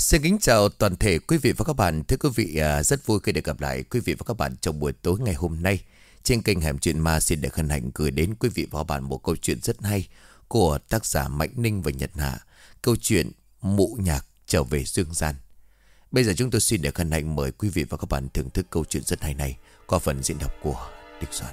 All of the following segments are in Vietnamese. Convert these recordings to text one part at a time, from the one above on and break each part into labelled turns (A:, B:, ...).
A: Xin kính chào toàn thể quý vị và các bạn. Thưa quý vị, rất vui khi được gặp lại quý vị và các bạn trong buổi tối ngày hôm nay. Trên kênh Hẻm Chuyện Ma xin được hân hạnh gửi đến quý vị và các bạn một câu chuyện rất hay của tác giả Mạnh Ninh và Nhật Hạ. Câu chuyện Mụ Nhạc trở về dương gian. Bây giờ chúng tôi xin được hân hạnh mời quý vị và các bạn thưởng thức câu chuyện rất hay này qua phần diễn đọc của Địch Soạn.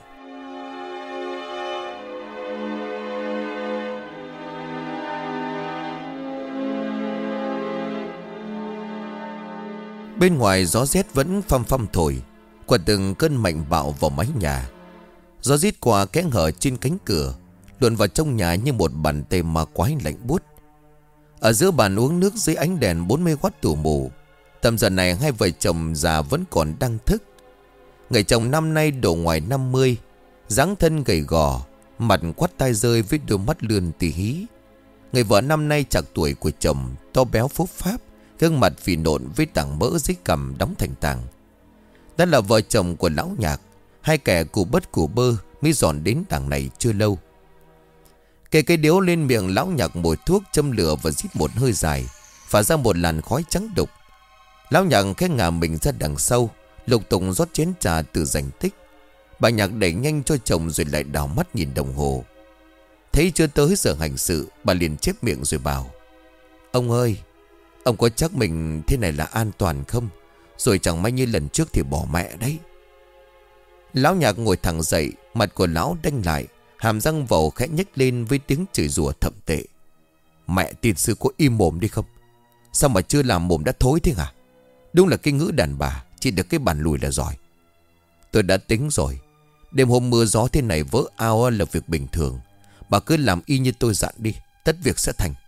A: Bên ngoài gió rét vẫn phăm phăm thổi, quật từng cơn mạnh bạo vào mái nhà. Gió rít qua kẽ hở trên cánh cửa, luồn vào trong nhà như một bàn tay ma quái lạnh buốt. Ở giữa bàn uống nước dưới ánh đèn 40W tù mù, tầm giờ này hai vợ chồng già vẫn còn đang thức. Người chồng năm nay độ ngoài 50, dáng thân gầy gò, mặt quắt tai rơi với đôi mắt lườn tì hí. Người vợ năm nay chạc tuổi của chồng, to béo phúc pháp, gương mặt phì nộn với tảng mỡ dưới cằm đóng thành tảng. Đó là vợ chồng của lão Nhạc, hai kẻ cù bất cù bơ mới dọn đến đằng này chưa lâu. Kê cây điếu lên miệng, lão Nhạc mồi thuốc châm lửa và rít một hơi dài, phả ra một làn khói trắng đục. Lão Nhạc khẽ ngả mình ra đằng sau, lục tục rót chén trà từ rành tích. Bà Nhạc đẩy nhanh cho chồng rồi lại đảo mắt nhìn đồng hồ. Thấy chưa tới giờ hành sự, bà liền chép miệng rồi bảo: "Ông ơi, ông có chắc mình thế này là an toàn không? Rồi chẳng may như lần trước thì bỏ mẹ đấy." Lão Nhạc ngồi thẳng dậy, mặt của lão đanh lại, hàm răng vầu khẽ nhếch lên với tiếng chửi rủa thậm tệ. "Mẹ tiên sư có im mồm đi không? Sao mà chưa làm mồm đã thối thế hả? Đúng là cái ngữ đàn bà, chỉ được cái bàn lùi là giỏi. Tôi đã tính rồi, đêm hôm mưa gió thế này vỡ ao là việc bình thường. Bà cứ làm y như tôi dặn đi, tất việc sẽ thành."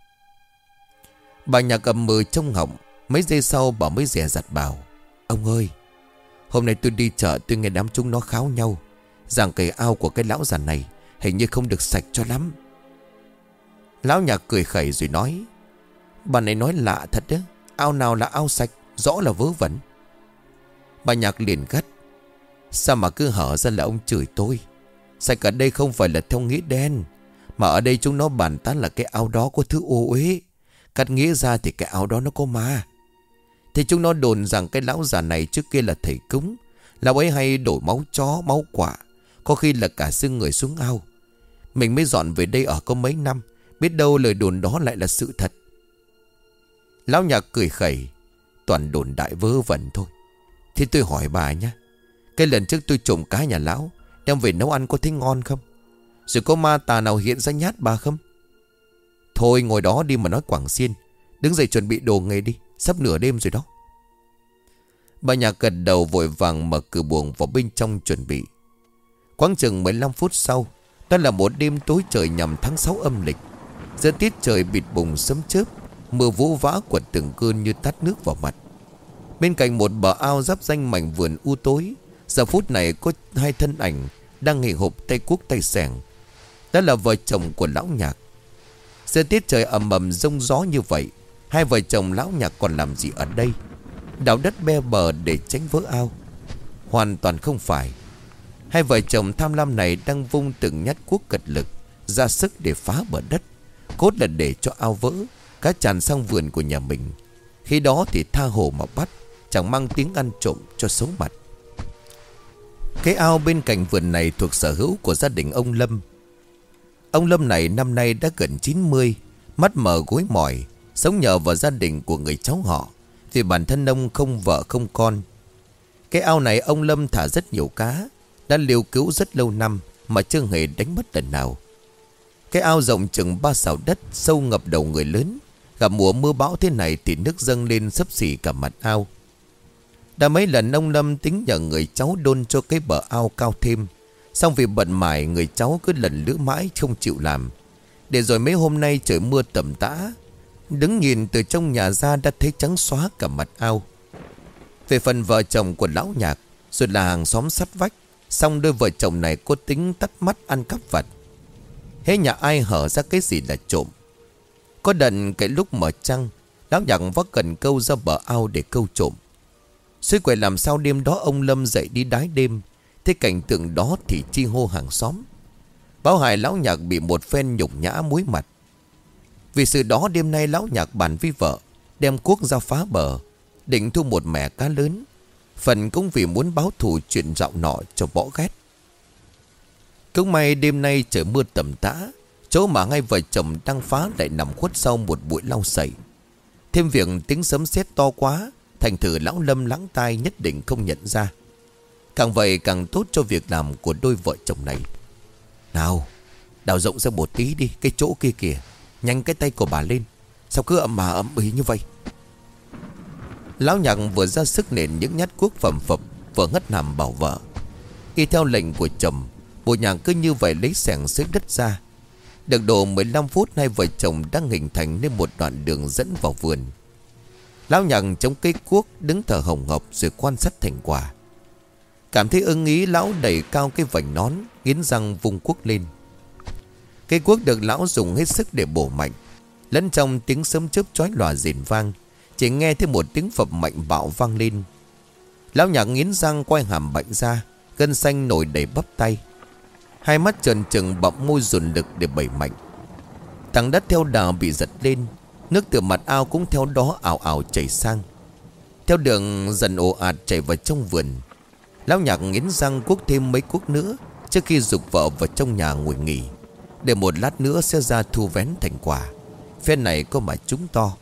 A: Bà Nhạc ậm ừ trong họng. Mấy giây sau bà mới dè dặt bảo: "Ông ơi, hôm nay tôi đi chợ, tôi nghe đám chúng nó kháo nhau rằng cái ao của cái lão già này hình như không được sạch cho lắm." Lão Nhạc cười khẩy rồi nói: "Bà này nói lạ thật đấy, ao nào là ao sạch, rõ là vớ vẩn." Bà Nhạc liền gắt: "Sao mà cứ hở ra là ông chửi tôi? Sạch ở đây không phải là theo nghĩa đen, mà ở đây chúng nó bàn tán là cái ao đó có thứ ô uế. Cắt nghĩa ra thì cái ao đó nó có ma. Thì chúng nó đồn rằng cái lão già này trước kia là thầy cúng. Lão ấy hay đổi máu chó, máu quạ, có khi là cả xương người xuống ao. Mình mới dọn về đây ở có mấy năm, biết đâu lời đồn đó lại là sự thật." Lão Nhạc cười khẩy: "Toàn đồn đại vớ vẩn thôi. Thì tôi hỏi bà nhá, cái lần trước tôi trộm cá nhà lão đem về nấu ăn có thấy ngon không? Rồi có ma tà nào hiện ra nhát bà không? Thôi ngồi đó đi mà nói quảng xiên, đứng dậy chuẩn bị đồ nghề đi, sắp nửa đêm rồi đó." Bà Nhạc gật đầu vội vàng mở cửa buồng vào bên trong chuẩn bị. Khoảng chừng 15 phút sau, đó là một đêm tối trời nhằm tháng 6 âm lịch. Giữa tiết trời bịt bùng sấm chớp, mưa vũ vã quật từng cơn như tát nước vào mặt. Bên cạnh một bờ ao giáp danh mảnh vườn u tối, giờ phút này có hai thân ảnh đang nghỉ hộp tay cuốc tay xẻng. Đó là vợ chồng của lão Nhạc. Giữa tiết trời ầm ầm rông gió như vậy, hai vợ chồng lão Nhạc còn làm gì ở đây? Đào đất be bờ để tránh vỡ ao? Hoàn toàn không phải. Hai vợ chồng tham lam này đang vung từng nhát cuốc cật lực ra sức để phá bờ đất, cốt là để cho ao vỡ, cá tràn sang vườn của nhà mình. Khi đó thì tha hồ mà bắt, chẳng mang tiếng ăn trộm cho xấu mặt. Cái ao bên cạnh vườn này thuộc sở hữu của gia đình ông Lâm. Ông Lâm này năm nay đã gần 90, mắt mờ gối mỏi, sống nhờ vào gia đình của người cháu họ, vì bản thân ông không vợ không con. Cái ao này ông Lâm thả rất nhiều cá, đã liều cứu rất lâu năm mà chưa hề đánh mất lần nào. Cái ao rộng chừng 3 sào đất, sâu ngập đầu người lớn. Gặp mùa mưa bão thế này thì nước dâng lên xấp xỉ cả mặt ao. Đã mấy lần ông Lâm tính nhờ người cháu đôn cho cái bờ ao cao thêm, xong vì bận mải người cháu cứ lần lữa mãi không chịu làm. Để rồi mấy hôm nay trời mưa tầm tã, đứng nhìn từ trong nhà ra đã thấy trắng xóa cả mặt ao. Về phần vợ chồng của lão Nhạc, rồi là hàng xóm sát vách, xong đôi vợ chồng này có tính tắt mắt ăn cắp vặt. Hễ nhà ai hở ra cái gì là trộm. Có đợt cái lúc mở trăng, lão Nhạc vác cần câu ra bờ ao để câu trộm. Suy quậy làm sao đêm đó ông Lâm dậy đi đái đêm, thế cảnh tượng đó thì chi hô hàng xóm. Báo hại lão Nhạc bị một phen nhục nhã muối mặt. Vì sự đó đêm nay lão Nhạc bàn với vợ, đem cuốc ra phá bờ, định thu một mẻ cá lớn. Phần cũng vì muốn báo thù chuyện dạo nọ cho bỏ ghét. Cũng may đêm nay trời mưa tầm tã, chỗ mà hai vợ chồng đang phá lại nằm khuất sau một bụi lau sậy. Thêm việc tiếng sấm sét to quá, thành thử lão Lâm lắng tai nhất định không nhận ra. Càng vậy càng tốt cho việc làm của đôi vợ chồng này. Nào, đào rộng ra một tí đi, cái chỗ kia kìa. Nhanh cái tay của bà lên. Sao cứ ậm mà ậm ĩ như vậy? Lão Nhạc vừa ra sức nện những nhát cuốc phẩm phập, vừa ngất nằm bảo vợ. Y theo lệnh của chồng, Bộ Nhạc cứ như vậy lấy xẻng xới đất ra. Được độ 15 phút, hai vợ chồng đang hình thành nên một đoạn đường dẫn vào vườn. Lão Nhạc chống cây cuốc đứng thở hồng hộc rồi quan sát thành quả. Cảm thấy ưng ý, lão đẩy cao cái vành nón, nghiến răng vung cuốc lên. Cây cuốc được lão dùng hết sức để bổ mạnh. Lẫn trong tiếng sấm chớp chói lòa rền vang, chỉ nghe thấy một tiếng phập mạnh bạo vang lên. Lão Nhạc nghiến răng quay hàm bệnh ra, gân xanh nổi đầy bắp tay. Hai mắt trợn trừng, bặm môi dồn lực để bẩy mạnh. Tảng đất theo đà bị giật lên, nước từ mặt ao cũng theo đó ào ào chảy sang. Theo đường dần ồ ạt chảy vào trong vườn. Lão Nhạc nghiến răng cuốc thêm mấy cuốc nữa trước khi giục vợ vào trong nhà ngồi nghỉ, để một lát nữa sẽ ra thu vén thành quả. Phen này có mà trúng to.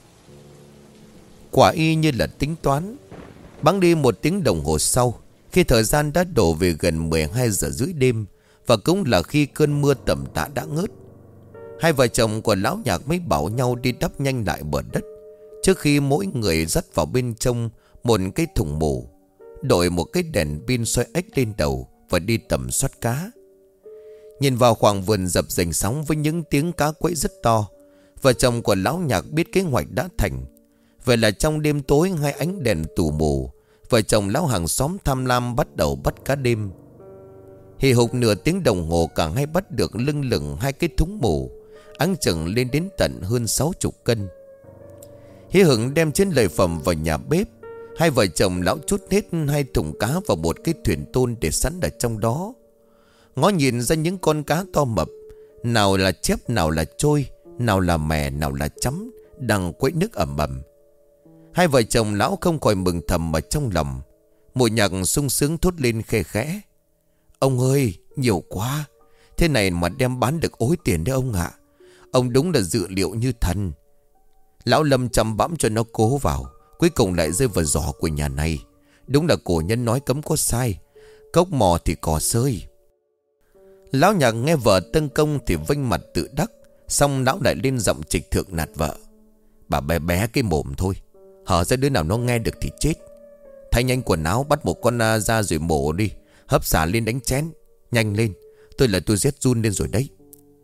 A: Quả y như là tính toán. Bẵng đi một tiếng đồng hồ sau, khi thời gian đã đổ về gần 12 giờ rưỡi đêm, và cũng là khi cơn mưa tầm tã đã ngớt, hai vợ chồng của Lão Nhạc mới bảo nhau đi đắp nhanh lại bờ đất, trước khi mỗi người dắt vào bên trong một cái thùng mù, đội một cái đèn pin soi ếch lên đầu và đi tầm soát cá. Nhìn vào khoảng vườn dập dềnh sóng với những tiếng cá quẫy rất to, vợ chồng của Lão Nhạc biết kế hoạch đã thành. Vậy là trong đêm tối, hai ánh đèn tù mù, vợ chồng lão hàng xóm tham lam bắt đầu bắt cá đêm. Hì hục nửa tiếng đồng hồ, cả hai bắt được lưng lửng hai cái thúng mù, áng chừng lên đến tận hơn 60 cân. Hí hửng đem trên lợi phẩm vào nhà bếp. Hai vợ chồng lão trút hết hai thùng cá vào một cái thuyền tôn để sẵn ở trong đó. Ngó nhìn ra những con cá to mập, nào là chép, nào là trôi, nào là mè, nào là chấm, đang quẫy nước ầm ầm. Hai vợ chồng lão không khỏi mừng thầm ở trong lòng. Mụ Nhạc sung sướng thốt lên khe khẽ: Ông ơi, nhiều quá. Thế này mà đem bán được ối tiền đấy ông ạ. Ông đúng là dự liệu như thần. Lão Lâm chăm bẵm cho nó cố vào, cuối cùng lại rơi vào giỏ của nhà này. Đúng là cổ nhân nói cấm có sai, cốc mò thì cò sơi. Lão Nhạc nghe vợ tấn công thì vênh mặt tự đắc, xong lão lại lên giọng trịch thượng nạt vợ: Bà bé bé cái mồm thôi, hở ra đứa nào nó nghe được thì chết. Thay nhanh quần áo, bắt một con ra rồi mổ đi, hấp xả lên đánh chén. Nhanh lên, tôi rét run lên rồi đấy.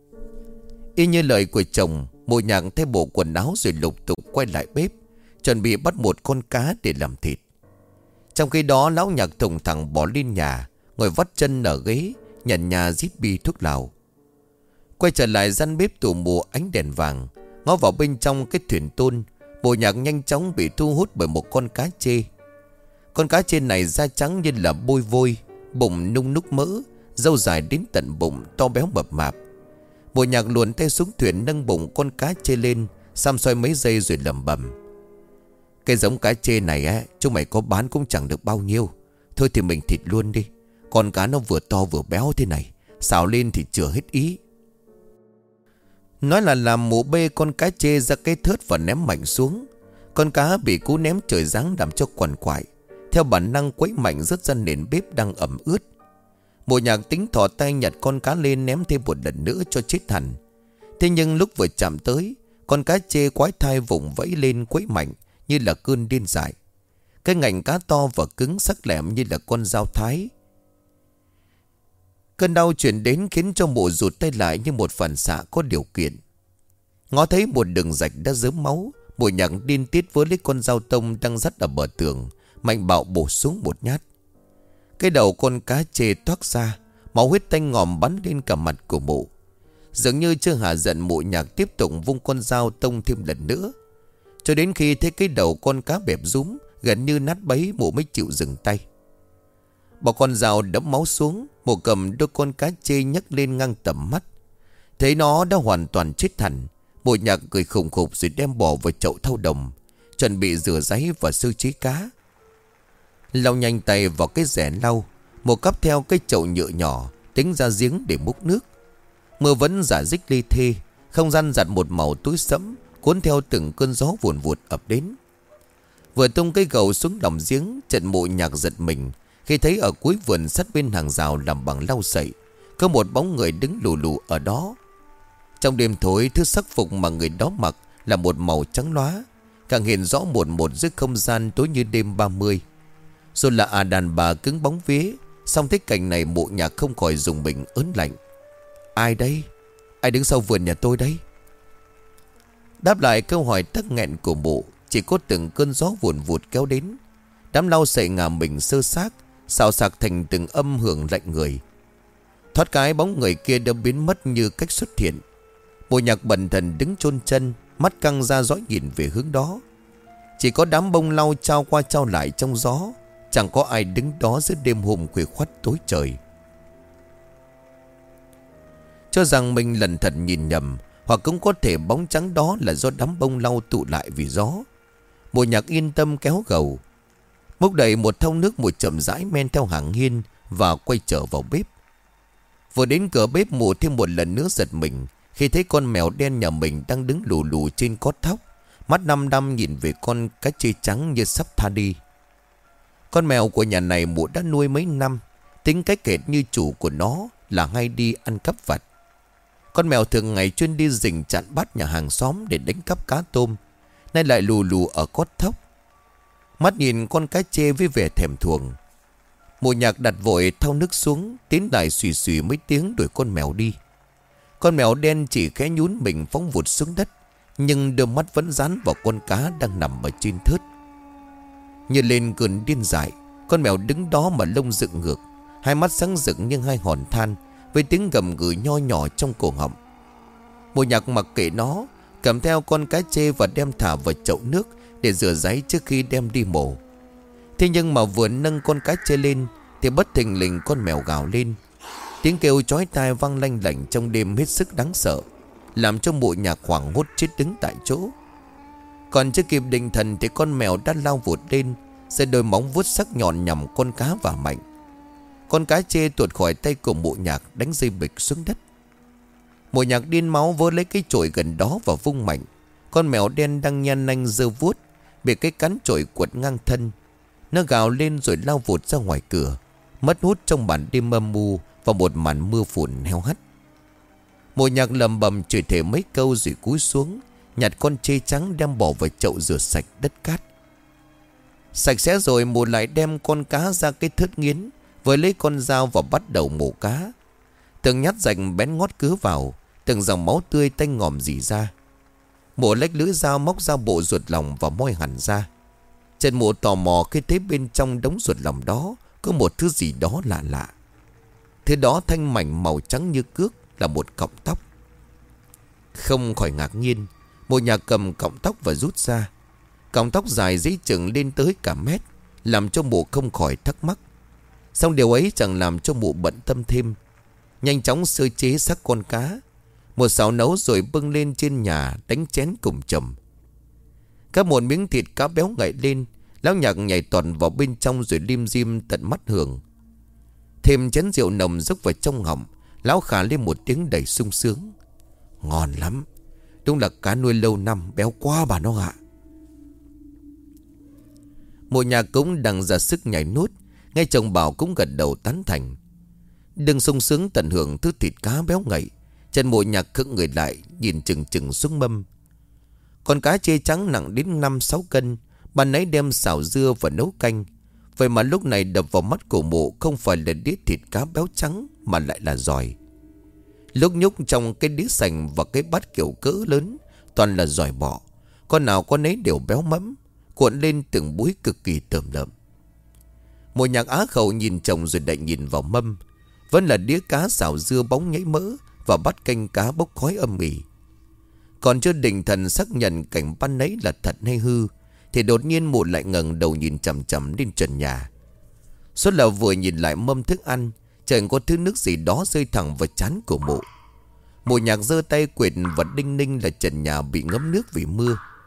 A: Y như lời của chồng, Mụ Nhạc thay bộ quần áo rồi lục tục quay lại bếp, chuẩn bị bắt một con cá để làm thịt. Trong khi đó, Lão Nhạc thùng thẳng bỏ lên nhà, ngồi vắt chân ở ghế, nhận nhà rít bi thuốc lào. Quay trở lại gian bếp tù mù ánh đèn vàng, ngó vào bên trong cái thuyền tôn. Mụ Nhạc nhanh chóng bị thu hút bởi một con cá chê. Con cá chê này da trắng như là bôi vôi, bụng nung núc mỡ, râu dài đến tận bụng, to béo mập mạp. Mụ Nhạc luồn tay xuống thuyền, nâng bụng con cá chê lên, xăm xoay mấy giây rồi lẩm bẩm: Cái giống cá chê này á, chúng mày có bán cũng chẳng được bao nhiêu. Thôi thì mình thịt luôn đi. Con cá nó vừa to vừa béo thế này, xào lên thì chừa hết ý. Nói là làm, mụ bê con cá chê ra cái thớt và ném mạnh xuống. Con cá bị cú ném trời giáng làm cho quằn quại, theo bản năng quấy mạnh rớt ra nền bếp đang ẩm ướt. Mụ Nhạc tính thò tay nhặt con cá lên ném thêm một lần nữa cho chết hẳn. Thế nhưng lúc vừa chạm tới, con cá chê quái thai vùng vẫy lên quấy mạnh như là cơn điên dại. Cái ngạnh cá to và cứng sắc lẹm như là con dao thái. Cơn đau chuyển đến khiến cho mụ rụt tay lại như một phản xạ có điều kiện. Ngó thấy một đường rạch đã rớm máu, Mụ Nhạc điên tiết với lấy con dao tông đang dắt ở bờ tường, mạnh bạo bổ xuống một nhát. Cái đầu con cá chê toác ra, máu huyết tanh ngòm bắn lên cả mặt của mụ. Dường như chưa hạ giận, Mụ Nhạc tiếp tục vung con dao tông thêm lần nữa, cho đến khi thấy cái đầu con cá bẹp rúm gần như nát bấy, mụ mới chịu dừng tay. Bỏ con dao đẫm máu xuống, mụ cầm đôi con cá chê nhấc lên ngang tầm mắt. Thấy nó đã hoàn toàn chết hẳn, Mụ Nhạc cười khủng khục rồi đem bỏ vào chậu thau đồng, chuẩn bị rửa ráy và sơ chế cá. Lau nhanh tay vào cái rẻ lau, một cắp theo cái chậu nhựa nhỏ, tính ra giếng để múc nước. Mưa vẫn rả rích lê thê, không gian giặt một màu tối sẫm, cuốn theo từng cơn gió vùn vụt ập đến. Vừa tung cây gầu xuống lòng giếng, Trần Mụ Nhạc giật mình khi thấy ở cuối vườn sát bên hàng rào làm bằng lau sậy, có một bóng người đứng lù lù ở đó. Trong đêm tối, thứ sắc phục mà người đó mặc là một màu trắng lóa, càng hiện rõ một dưới không gian tối như đêm 30. Rồi là đàn bà cứng bóng vía. Xong thấy cảnh này, Mụ Nhạc không khỏi rùng mình ớn lạnh. Ai đây? Ai đứng sau vườn nhà tôi đấy? Đáp lại câu hỏi tắc nghẹn của Mụ, chỉ có từng cơn gió vùn vụt kéo đến. Đám lau sậy ngả mình sơ xác, xào xạc thành từng âm hưởng lạnh người. Thoát cái bóng người kia đã biến mất như cách xuất hiện. Mụ Nhạc bần thần đứng chôn chân, mắt căng ra dõi nhìn về hướng đó. Chỉ có đám bông lau trao qua trao lại trong gió, chẳng có ai đứng đó giữa đêm hôm khuya khoắt tối trời. Cho rằng mình lần thật nhìn nhầm, hoặc cũng có thể bóng trắng đó là do đám bông lau tụ lại vì gió, Mụ Nhạc yên tâm kéo gầu, múc đầy một thau nước, Mụ chậm rãi men theo hàng hiên và quay trở vào bếp. Vừa đến cửa bếp, Mụ thêm một lần nữa giật mình khi thấy con mèo đen nhà mình đang đứng lù lù trên cót thóc, mắt đăm đăm nhìn về con cá chê trắng như sắp tha đi. Con mèo của nhà này Mụ đã nuôi mấy năm, tính cách hệt như chủ của nó là hay đi ăn cắp vặt. Con mèo thường ngày chuyên đi rình chặn bắt nhà hàng xóm để đánh cắp cá tôm, nay lại lù lù ở cót thóc, mắt nhìn con cá chê với vẻ thèm thuồng. Mụ Nhạc đặt vội thau nước xuống, tiến lại xùy xùy mấy tiếng đuổi con mèo đi. Con mèo đen chỉ khẽ nhún mình phóng vụt xuống đất, nhưng đôi mắt vẫn dán vào con cá đang nằm ở trên thớt. Như lên cơn điên dại, con mèo đứng đó mà lông dựng ngược, hai mắt sáng rực như hai hòn than, với tiếng gầm gừ nho nhỏ trong cổ họng. Mụ Nhạc mặc kệ nó, cầm theo con cá chê và đem thả vào chậu nước để rửa ráy trước khi đem đi mổ. Thế nhưng mà vừa nâng con cá chê lên thì bất thình lình con mèo gào lên. Tiếng kêu chói tai vang lanh lảnh trong đêm hết sức đáng sợ, làm cho Mụ Nhạc hoảng hốt chết đứng tại chỗ. Còn chưa kịp định thần thì con mèo đã lao vụt lên, giơ đôi móng vuốt sắc nhọn nhằm con cá và mạnh. Con cá chê tuột khỏi tay của Mụ Nhạc, đánh rơi bịch xuống đất. Mụ Nhạc điên máu vớ lấy cái chổi gần đó và vung mạnh. Con mèo đen đang nhan nanh giơ vuốt bị cái cán chổi quật ngang thân. Nó gào lên rồi lao vụt ra ngoài cửa, mất hút trong màn đêm âm mưu và một màn mưa phùn heo hắt. Mụ Nhạc lầm bầm chửi thề mấy câu rồi cúi xuống nhặt con chê trắng đem bỏ vào chậu rửa sạch đất cát. Sạch sẽ rồi, Mụ lại đem con cá ra cái thớt nghiến, với lấy con dao và bắt đầu mổ cá. Từng nhát rạch bén ngót cứa vào, từng dòng máu tươi tanh ngòm rỉ ra. Mụ lách lưỡi dao móc ra bộ ruột lòng và moi hẳn ra. Trần Mụ tò mò khi thấy bên trong đống ruột lòng đó có một thứ gì đó lạ lạ. Thứ đó thanh mảnh màu trắng như cước, là một cọng tóc. Không khỏi ngạc nhiên, Mụ Nhạc cầm cọng tóc và rút ra. Cọng tóc dài dễ chừng lên tới cả mét, làm cho Mụ không khỏi thắc mắc. Xong điều ấy chẳng làm cho Mụ bận tâm thêm. Nhanh chóng sơ chế xác con cá, một xào nấu rồi bưng lên trên nhà đánh chén cùng chồng. Các một miếng thịt cá béo ngậy lên, Lão Nhạc nhảy toàn vào bên trong rồi lim dim tận mắt hưởng. Thêm chén rượu nồng dốc vào trong họng, Lão khà lên một tiếng đầy sung sướng. Ngon lắm, đúng là cá nuôi lâu năm, béo quá bà nó ạ. Mụ Nhạc cũng đang ra sức nhảy nút, nghe chồng bảo cũng gật đầu tán thành. Đừng sung sướng tận hưởng thứ thịt cá béo ngậy, Trần Mụ Nhạc khựng người lại nhìn chừng chừng xuống mâm. Con cá chê trắng nặng đến 5-6 cân, ban nãy đem xào dưa và nấu canh. Vậy mà lúc này đập vào mắt của Mụ không phải là đĩa thịt cá béo trắng, mà lại là giỏi. Lúc nhúc trong cái đĩa sành và cái bát kiểu cỡ lớn toàn là giỏi bọ, con nào con ấy đều béo mẫm, cuộn lên từng búi cực kỳ tởm lợm. Mụ Nhạc á khẩu nhìn chồng rồi lại nhìn vào mâm, vẫn là đĩa cá xào dưa bóng nhảy mỡ và bát canh cá bốc khói âm ỉ. Còn chưa định thần xác nhận cảnh ban nấy là thật hay hư thì đột nhiên Mụ lại ngẩng đầu nhìn chằm chằm lên trần nhà. Suốt là vừa nhìn lại mâm thức ăn, chẳng có thứ nước gì đó rơi thẳng vào trán của Mụ. Mụ Nhạc giơ tay quệt và đinh ninh là trần nhà bị ngấm nước vì mưa. Thế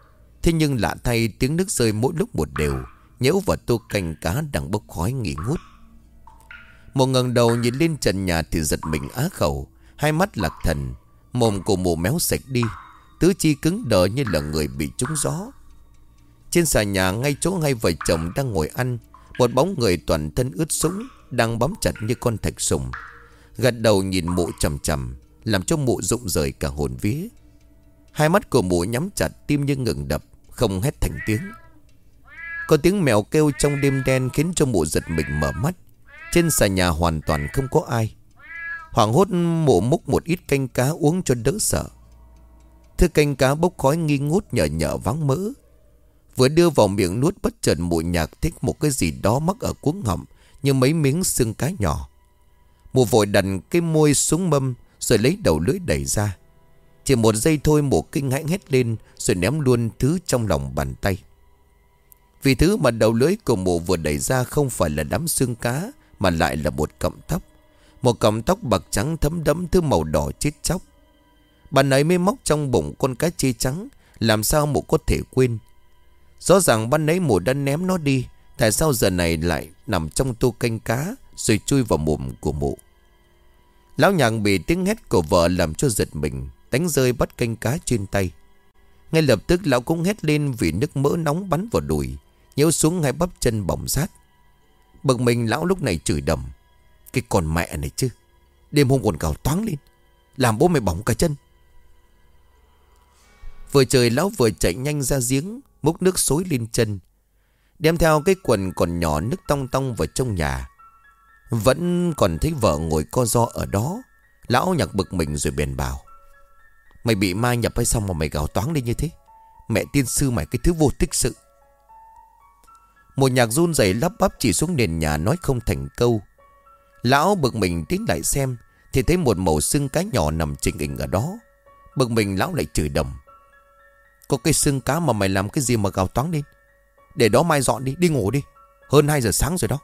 A: Thế nhưng lạ thay, tiếng nước rơi mỗi lúc một đều nhễu vào tô canh cá đang bốc khói nghi ngút. Mụ ngẩng đầu nhìn lên trần nhà thì giật mình á khẩu. Hai mắt lạc thần. Mồm của mụ méo sạch đi, tứ chi cứng đờ như là người bị trúng gió. Trên xà nhà ngay chỗ hai vợ chồng đang ngồi ăn, một bóng người toàn thân ướt sũng đang bám chặt như con thạch sùng, gật đầu nhìn mụ chằm chằm, làm cho mụ rụng rời cả hồn vía. Hai mắt của mụ nhắm chặt, tim như ngừng đập, không hét thành tiếng. Có tiếng mèo kêu trong đêm đen khiến cho mụ giật mình mở mắt. Trên xà nhà hoàn toàn không có ai. Hoảng hốt mụ múc một ít canh cá uống cho đỡ sợ. Thứ canh cá bốc khói nghi ngút nhợ nhợ váng mỡ. Vừa đưa vào miệng nuốt, bất chợt mụ nhạc thích một cái gì đó mắc ở cuống họng như mấy miếng xương cá nhỏ. Mụ vội đặt cái môi xuống mâm rồi lấy đầu lưỡi đẩy ra. Chỉ một giây thôi mụ kinh hãi hét lên rồi ném luôn thứ trong lòng bàn tay. Vì thứ mà đầu lưỡi của mụ vừa đẩy ra không phải là đám xương cá, mà lại là một cọng tóc. Một cọng tóc bạc trắng thấm đẫm thứ màu đỏ chết chóc. Bà ấy mới móc trong bụng con cá chê trắng, làm sao mụ có thể quên. Rõ ràng ban nãy mụ đã ném nó đi, tại sao giờ này lại nằm trong tô canh cá rồi chui vào mồm của mụ. Lão nhạc bị tiếng hét của vợ làm cho giật mình, đánh rơi bắt canh cá trên tay. Ngay lập tức lão cũng hét lên vì nước mỡ nóng bắn vào đùi, nhếu xuống hai bắp chân bỏng rát. Bực mình lão lúc này chửi đầm: cái con mẹ này chứ, đêm hôm còn gào toáng lên, làm bố mày bỏng cả chân. Vừa trời lão vừa chạy nhanh ra giếng, múc nước xối lên chân, đem theo cái quần còn nhỏ nước tong tong vào trong nhà. Vẫn còn thấy vợ ngồi co ro ở đó. Lão nhạc bực mình rồi bèn bảo: mày bị ma nhập hay sao mà mày gào toáng lên như thế? Mẹ tiên sư mày cái thứ vô tích sự. Một nhạc run rẩy lắp bắp chỉ xuống nền nhà nói không thành câu. Lão bực mình tiến lại xem thì thấy một mẩu xương cá nhỏ nằm chình ình ở đó. Bực mình lão lại chửi đầm: có cái xương cá mà mày làm cái gì mà gào toáng lên? Để đó mai dọn đi, đi ngủ đi, hơn 2 giờ sáng rồi đó.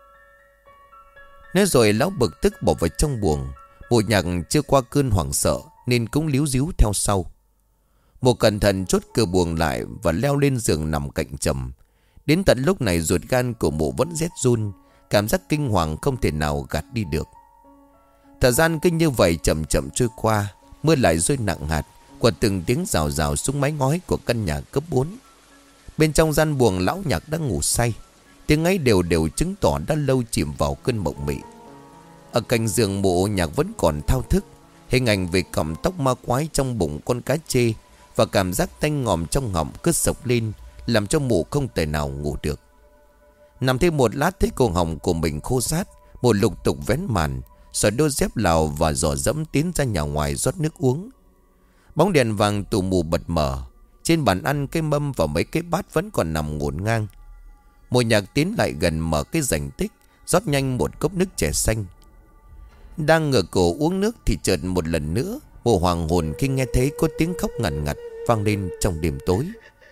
A: Nói rồi lão bực tức bỏ vào trong buồng. Bộ nhạc chưa qua cơn hoảng sợ nên cũng líu díu theo sau. Một cẩn thận chốt cửa buồng lại và leo lên giường nằm cạnh chồng. Đến tận lúc này ruột gan của mụ vẫn rét run, cảm giác kinh hoàng không thể nào gạt đi được. Thời gian cứ như vậy chậm chậm trôi qua. Mưa lại rơi nặng hạt, qua từng tiếng rào rào xuống mái ngói của căn nhà cấp 4. Bên trong gian buồng lão nhạc đang ngủ say. Tiếng ấy đều đều chứng tỏ đã lâu chìm vào cơn mộng mị. Ở cạnh giường mụ nhạc vẫn còn thao thức. Hình ảnh về cọng tóc ma quái trong bụng con cá chê và cảm giác tanh ngòm trong họng cứ sộc lên, làm cho mụ không thể nào ngủ được. Nằm thêm một lát thấy cổ họng của mình khô rát, mụ lục tục vén màn, xỏ đôi dép Lào và giỏ dẫm tiến ra nhà ngoài rót nước uống. Bóng đèn vàng tù mù bật mở. Trên bàn ăn cái mâm và mấy cái bát vẫn còn nằm ngổn ngang. Mụ nhạc tiến lại gần mở cái rành tích, rót nhanh một cốc nước chè xanh. Đang ngửa cổ uống nước thì chợt một lần nữa mụ hoàng hồn khi nghe thấy có tiếng khóc ngằn ngặt vang lên trong đêm tối.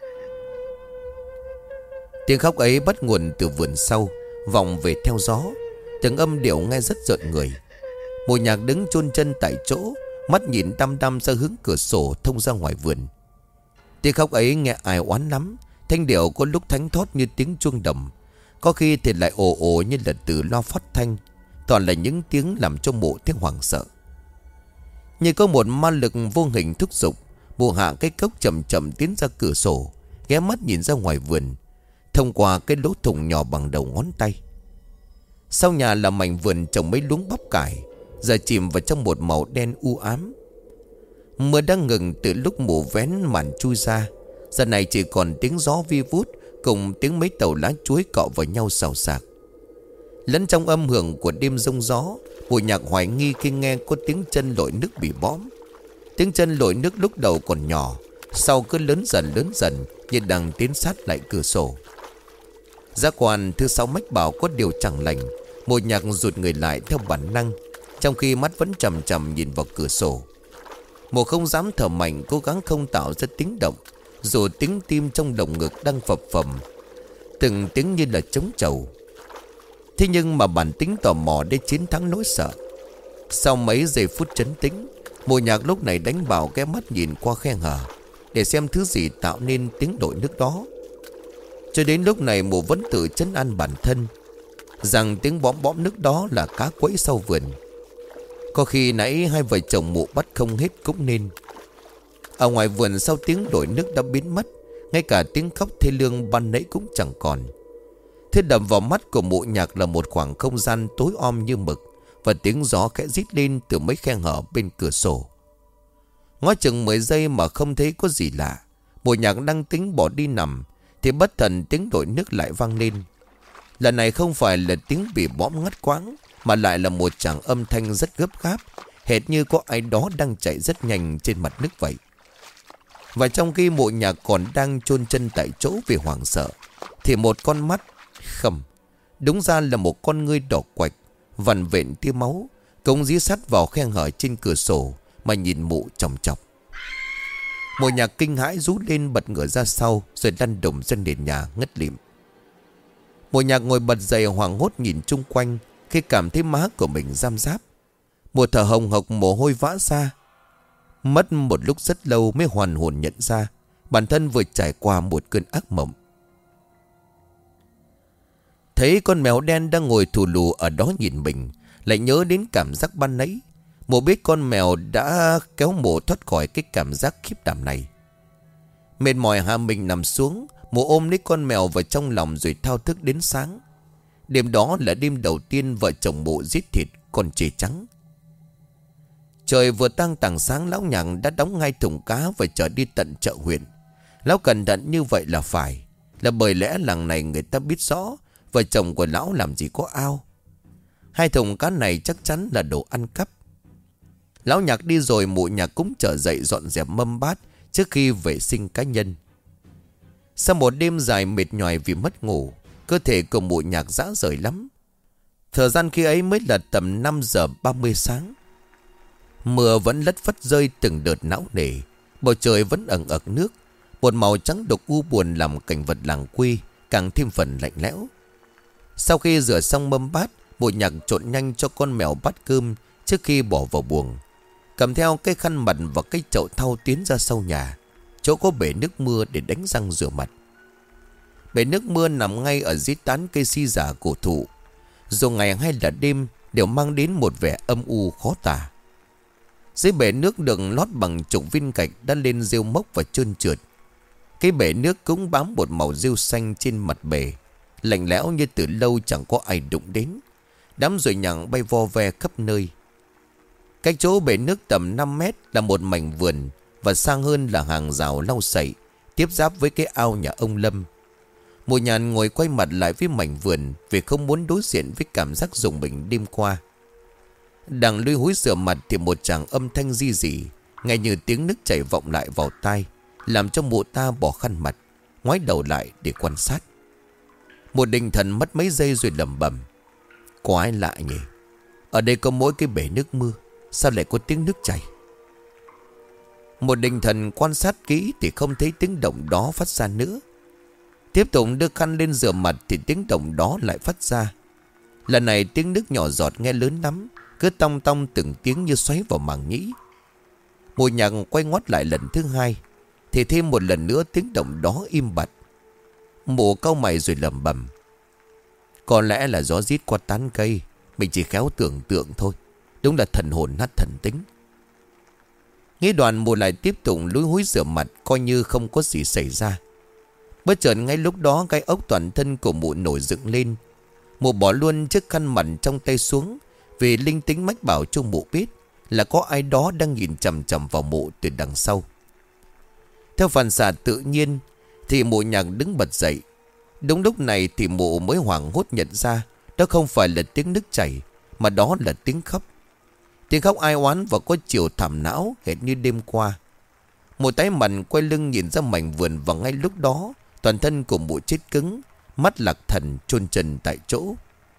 A: Tiếng khóc ấy bắt nguồn từ vườn sau, vọng về theo gió. Từng âm điệu nghe rất rợn người. Mụ nhạc đứng chôn chân tại chỗ, mắt nhìn đăm đăm ra hướng cửa sổ thông ra ngoài vườn. Tiếng khóc ấy nghe ai oán lắm. Thanh điệu có lúc thánh thót như tiếng chuông đồng, có khi thì lại ồ ồ như là từ loa phát thanh. Toàn là những tiếng làm cho mụ thấy hoảng sợ. Như có một ma lực vô hình thúc giục, mụ hạ cái cốc chậm chậm tiến ra cửa sổ, ghé mắt nhìn ra ngoài vườn thông qua cái lỗ thủng nhỏ bằng đầu ngón tay. Sau nhà là mảnh vườn trồng mấy luống bắp cải, giờ chìm vào trong một màu đen u ám. Mưa đang ngừng từ lúc mụ vén màn chui ra. Giờ này chỉ còn tiếng gió vi vút cùng tiếng mấy tàu lá chuối cọ vào nhau xào xạc. Lẫn trong âm hưởng của đêm rông gió, mụ nhạc hoài nghi khi nghe có tiếng chân lội nước bị bõm. Tiếng chân lội nước lúc đầu còn nhỏ, sau cứ lớn dần như đang tiến sát lại cửa sổ. Giác quan thứ 6 mách bảo có điều chẳng lành. Mụ nhạc rụt người lại theo bản năng, trong khi mắt vẫn chằm chằm nhìn vào cửa sổ. Mụ không dám thở mạnh, cố gắng không tạo ra tiếng động, dù tiếng tim trong lồng ngực đang phập phồng, từng tiếng như là trống trầu. Thế nhưng mà bản tính tò mò để chiến thắng nỗi sợ. Sau mấy giây phút trấn tĩnh, mụ nhạc lúc này đánh bạo ghé mắt nhìn qua khe hở. để xem thứ gì tạo nên tiếng đổi nước đó. Cho đến lúc này mụ vẫn tự trấn an bản thân rằng tiếng bõm bõm nước đó là cá quẫy sau vườn. Có khi nãy hai vợ chồng mụ bắt không hết cũng nên. Ở ngoài vườn sau tiếng đổi nước đã biến mất, ngay cả tiếng khóc thê lương ban nãy cũng chẳng còn. Thế đập vào mắt của mụ Nhạc là một khoảng không gian tối om như mực, và tiếng gió khẽ rít lên từ mấy khe hở bên cửa sổ. Ngó chừng 10 giây mà không thấy có gì lạ, mụ Nhạc đang tính bỏ đi nằm thì bất thần tiếng đổi nước lại vang lên. Lần này không phải là tiếng bị bõm ngắt quãng, mà lại là một tràng âm thanh rất gấp gáp, hệt như có ai đó đang chạy rất nhanh trên mặt nước vậy. Và trong khi mụ Nhạc còn đang chôn chân tại chỗ vì hoảng sợ, thì một con mắt khầm, đúng ra là một con ngươi đỏ quạch, vằn vện tia máu, cũng dí sát vào khe hở trên cửa sổ mà nhìn mụ chòng chọc. Mụ Nhạc kinh hãi rú lên, bật ngửa ra sau rồi lăn đùng ra nền nhà ngất lịm. Mụ Nhạc ngồi bật dậy hoảng hốt nhìn chung quanh khi cảm thấy má của mình giam giáp. Một thở hồng hộc, mồ hôi vã ra. Mất một lúc rất lâu mới hoàn hồn nhận ra bản thân vừa trải qua một cơn ác mộng. Thấy con mèo đen đang ngồi thù lù ở đó nhìn mình, lại nhớ đến cảm giác ban nãy. Mụ biết con mèo đã kéo mụ thoát khỏi cái cảm giác khiếp đảm này. Mệt mỏi hạ mình nằm xuống, mụ ôm lấy con mèo vào trong lòng rồi thao thức đến sáng. Đêm đó là đêm đầu tiên vợ chồng mụ giết thịt con chê trắng. Trời vừa tang tảng sáng, lão Nhạc đã đóng 2 thùng cá và chở đi tận chợ huyện. Lão cẩn thận như vậy là phải, là bởi lẽ làng này người ta biết rõ vợ chồng của lão làm gì có ao. 2 thùng cá này chắc chắn là đồ ăn cắp. Lão Nhạc đi rồi, mụ Nhạc cũng trở dậy dọn dẹp mâm bát trước khi vệ sinh cá nhân. Sau một đêm dài mệt nhoài vì mất ngủ, cơ thể của mụ Nhạc rã rời lắm. Thời gian khi ấy mới là tầm 5 giờ 30 sáng. Mưa vẫn lất phất rơi từng đợt não nề, bầu trời vẫn ẩn ẩn nước, một màu trắng đục u buồn làm cảnh vật làng quê càng thêm phần lạnh lẽo. Sau khi rửa xong mâm bát, mụ Nhạc trộn nhanh cho con mèo bát cơm trước khi bỏ vào buồng, cầm theo cái khăn mặt và cái chậu thau tiến ra sau nhà, chỗ có bể nước mưa để đánh răng rửa mặt. Bể nước mưa nằm ngay ở dưới tán cây si già cổ thụ, dù ngày hay là đêm đều mang đến một vẻ âm u khó tả. Dưới bể nước được lót bằng chục viên gạch đã lên rêu mốc và trơn trượt. Cái bể nước cũng bám một màu rêu xanh trên mặt bể, lạnh lẽo như từ lâu chẳng có ai đụng đến. Đám ruồi nhặng bay vo ve khắp nơi. Cách chỗ bể nước tầm 5 mét là một mảnh vườn, và sang hơn là hàng rào lau sậy tiếp giáp với cái ao nhà ông Lâm. Mụ Nhàn ngồi quay mặt lại với mảnh vườn vì không muốn đối diện với cảm giác rùng mình đêm qua. Đang lúi húi rửa mặt thì một tràng âm thanh ri rỉ, nghe như tiếng nước chảy vọng lại vào tai, làm cho mụ ta bỏ khăn mặt, ngoái đầu lại để quan sát. Một định thần mất mấy giây rồi lẩm bẩm: có ai lạ nhỉ? Ở đây có mỗi cái bể nước mưa, sao lại có tiếng nước chảy? Một định thần quan sát kỹ thì không thấy tiếng động đó phát ra nữa. Tiếp tục đưa khăn lên rửa mặt thì tiếng động đó lại phát ra. Lần này tiếng nước nhỏ giọt nghe lớn lắm, cứ tong tong từng tiếng như xoáy vào màng nhĩ. Mụ Nhạc quay ngoắt lại lần thứ hai thì thêm một lần nữa tiếng động đó im bặt. Mụ cau mày rồi lẩm bẩm: có lẽ là gió rít qua tán cây, mình chỉ khéo tưởng tượng thôi. Đúng là thần hồn nát thần tính. Nghĩ đoạn, mụ lại tiếp tục lúi húi rửa mặt coi như không có gì xảy ra. Bất chợt ngay lúc đó, gai ốc toàn thân của mụ nổi dựng lên. Mụ bỏ luôn chiếc khăn mặt trong tay xuống, vì linh tính mách bảo cho mụ biết là có ai đó đang nhìn chằm chằm vào mụ từ đằng sau. Theo phản xạ tự nhiên thì mụ Nhạc đứng bật dậy. Đúng lúc này thì mụ mới hoảng hốt nhận ra đó không phải là tiếng nước chảy, mà đó là tiếng khóc. Tiếng khóc ai oán và có chiều thảm não hệt như đêm qua. Mụ tái mặt quay lưng nhìn ra mảnh vườn, và ngay lúc đó toàn thân của mụ chết cứng, mắt lạc thần chôn chân tại chỗ.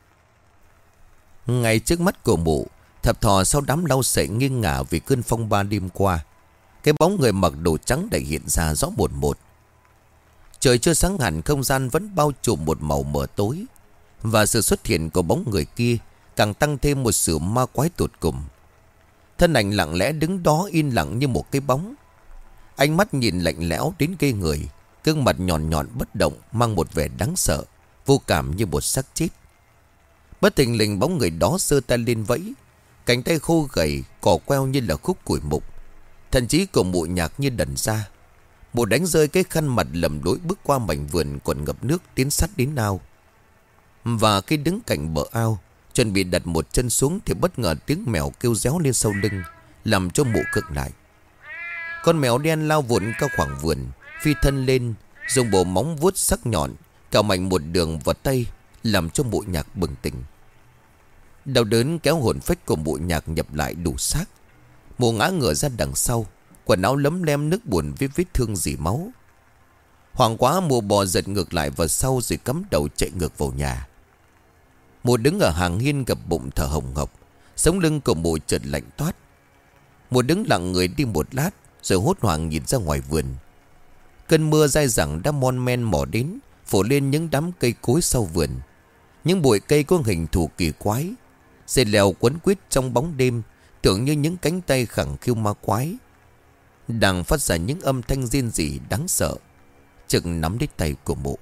A: Ngay trước mắt của mụ, thập thò sau đám lau sậy nghiêng ngả vì cơn phong ba đêm qua. Cái bóng người mặc đồ trắng đã hiện ra rõ một một. Trời chưa sáng hẳn, không gian vẫn bao trùm một màu mờ tối, và sự xuất hiện của bóng người kia càng tăng thêm một sự ma quái tột cùng. Thân ảnh lặng lẽ đứng đó yên lặng như một cái bóng. Ánh mắt nhìn lạnh lẽo đến ghê người. Gương mặt nhọn nhọn bất động, mang một vẻ đáng sợ, vô cảm như một xác chết. Bất thình lình bóng người đó giơ tay lên vẫy. Cánh tay khô gầy, cỏ queo như là khúc củi mục. Thần trí của Mụ Nhạc như đần ra. Mụ đánh rơi cái khăn mặt lầm lỗi bước qua mảnh vườn còn ngập nước, tiến sát đến ao. Và khi đứng cạnh bờ ao, chuẩn bị đặt một chân xuống thì bất ngờ tiếng mèo kêu réo lên sau lưng, làm cho Mụ khựng lại. Con mèo đen lao vụt qua khoảng vườn, phi thân lên, dùng bộ móng vuốt sắc nhọn cào mạnh một đường vào tay, làm cho Mụ Nhạc bừng tỉnh. Đau đớn kéo hồn phách của Mụ Nhạc nhập lại đủ xác. Mụ ngã ngửa ra đằng sau, quần áo lấm lem nước bùn với vết thương rỉ máu. Hoảng quá, Mụ bò giật ngược lại vào sau rồi cắm đầu chạy ngược vào nhà. Mụ đứng ở hàng hiên gập bụng thở hồng hộc, sống lưng của Mụ chợt lạnh toát. Mụ đứng lặng người đi một lát rồi hốt hoảng nhìn ra ngoài vườn. Cơn mưa dai dẳng đã mon men mò đến, phủ lên những đám cây cối sau vườn. Những bụi cây có hình thù kỳ quái, dây leo quấn quýt trong bóng đêm, tưởng như những cánh tay khẳng khiu ma quái, đang phát ra những âm thanh rên rỉ đáng sợ. Chừng nắm lấy tay của Mụ,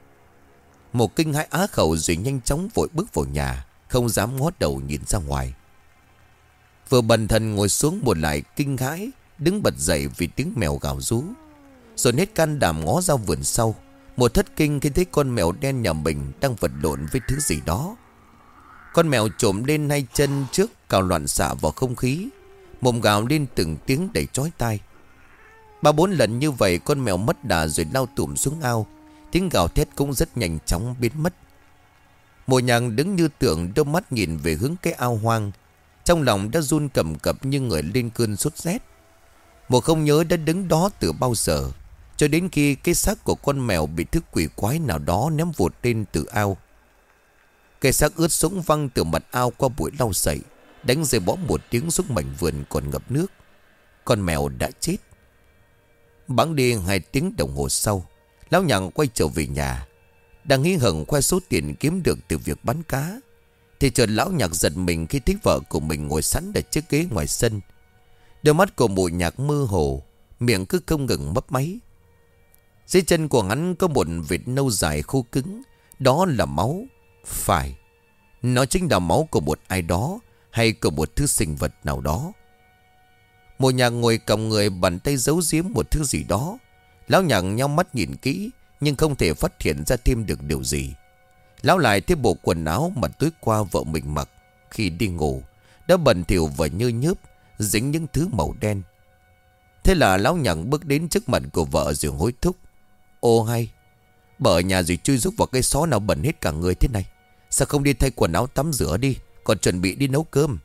A: Một kinh hãi á khẩu rồi nhanh chóng vội bước vào nhà, không dám ngó đầu nhìn ra ngoài. Vừa bần thần ngồi xuống, Mụ lại kinh hãi đứng bật dậy vì tiếng mèo gào rú. Rồi hết can đảm ngó ra vườn sau. Một thất kinh khi thấy con mèo đen nhà mình đang vật lộn với thứ gì đó. Con mèo trồm lên hai chân trước, cào loạn xạ vào không khí, mồm gào lên từng tiếng đầy chói tai. 3-4 lần như vậy con mèo mất đà rồi lao tụm xuống ao. Tiếng gào thét cũng rất nhanh chóng biến mất. Mụ Nhạc đứng như tượng, đôi mắt nhìn về hướng cái ao hoang, trong lòng đã run cầm cập như người lên cơn sốt rét. Mụ không nhớ đã đứng đó từ bao giờ, cho đến khi cái xác của con mèo bị thứ quỷ quái nào đó ném vụt lên từ ao. Cái xác ướt sũng văng từ mặt ao qua bụi lau sậy, đánh rơi bõm một tiếng xuống mảnh vườn còn ngập nước. Con mèo đã chết. Bẵng đi 2 tiếng đồng hồ sau, Lão Nhạc quay trở về nhà, đang hí hửng khoe số tiền kiếm được từ việc bán cá, thì chợt Lão Nhạc giật mình khi thấy vợ của mình ngồi sẵn ở chiếc ghế ngoài sân. Đôi mắt của Mụ Nhạc mơ hồ, miệng cứ không ngừng mấp máy. Dưới chân của hắn có một vệt nâu dài khô cứng, đó là máu. Phải, nó chính là máu của một ai đó, hay của một thứ sinh vật nào đó. Mụ Nhạc ngồi còng người, bàn tay giấu giếm một thứ gì đó. Lão Nhạc nheo mắt nhìn kỹ, nhưng không thể phát hiện ra thêm được điều gì. Lão lại thấy bộ quần áo mà tối qua vợ mình mặc khi đi ngủ đã bẩn thỉu và nhơ nhớp, dính những thứ màu đen. Thế là Lão Nhạc bước đến trước mặt của vợ rồi hối thúc: "Ô hay, bà ở nhà rồi chui rúc vào cái xó nào bẩn hết cả người thế này. Sao không đi thay quần áo tắm rửa đi, còn chuẩn bị đi nấu cơm?"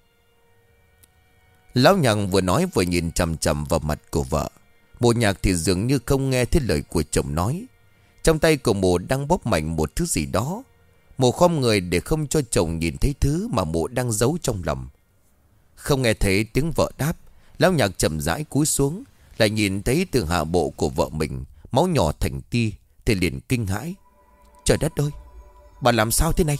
A: Lão Nhạc vừa nói vừa nhìn chằm chằm vào mặt của vợ. Mụ Nhạc thì dường như không nghe thấy lời của chồng nói. Trong tay của Mụ đang bóp mạnh một thứ gì đó. Mụ khom người để không cho chồng nhìn thấy thứ mà Mụ đang giấu trong lòng. Không nghe thấy tiếng vợ đáp, Lão Nhạc chậm rãi cúi xuống, lại nhìn thấy từ hạ bộ của vợ mình máu nhỏ thành tia, thì liền kinh hãi: "Trời đất ơi, bà làm sao thế này?"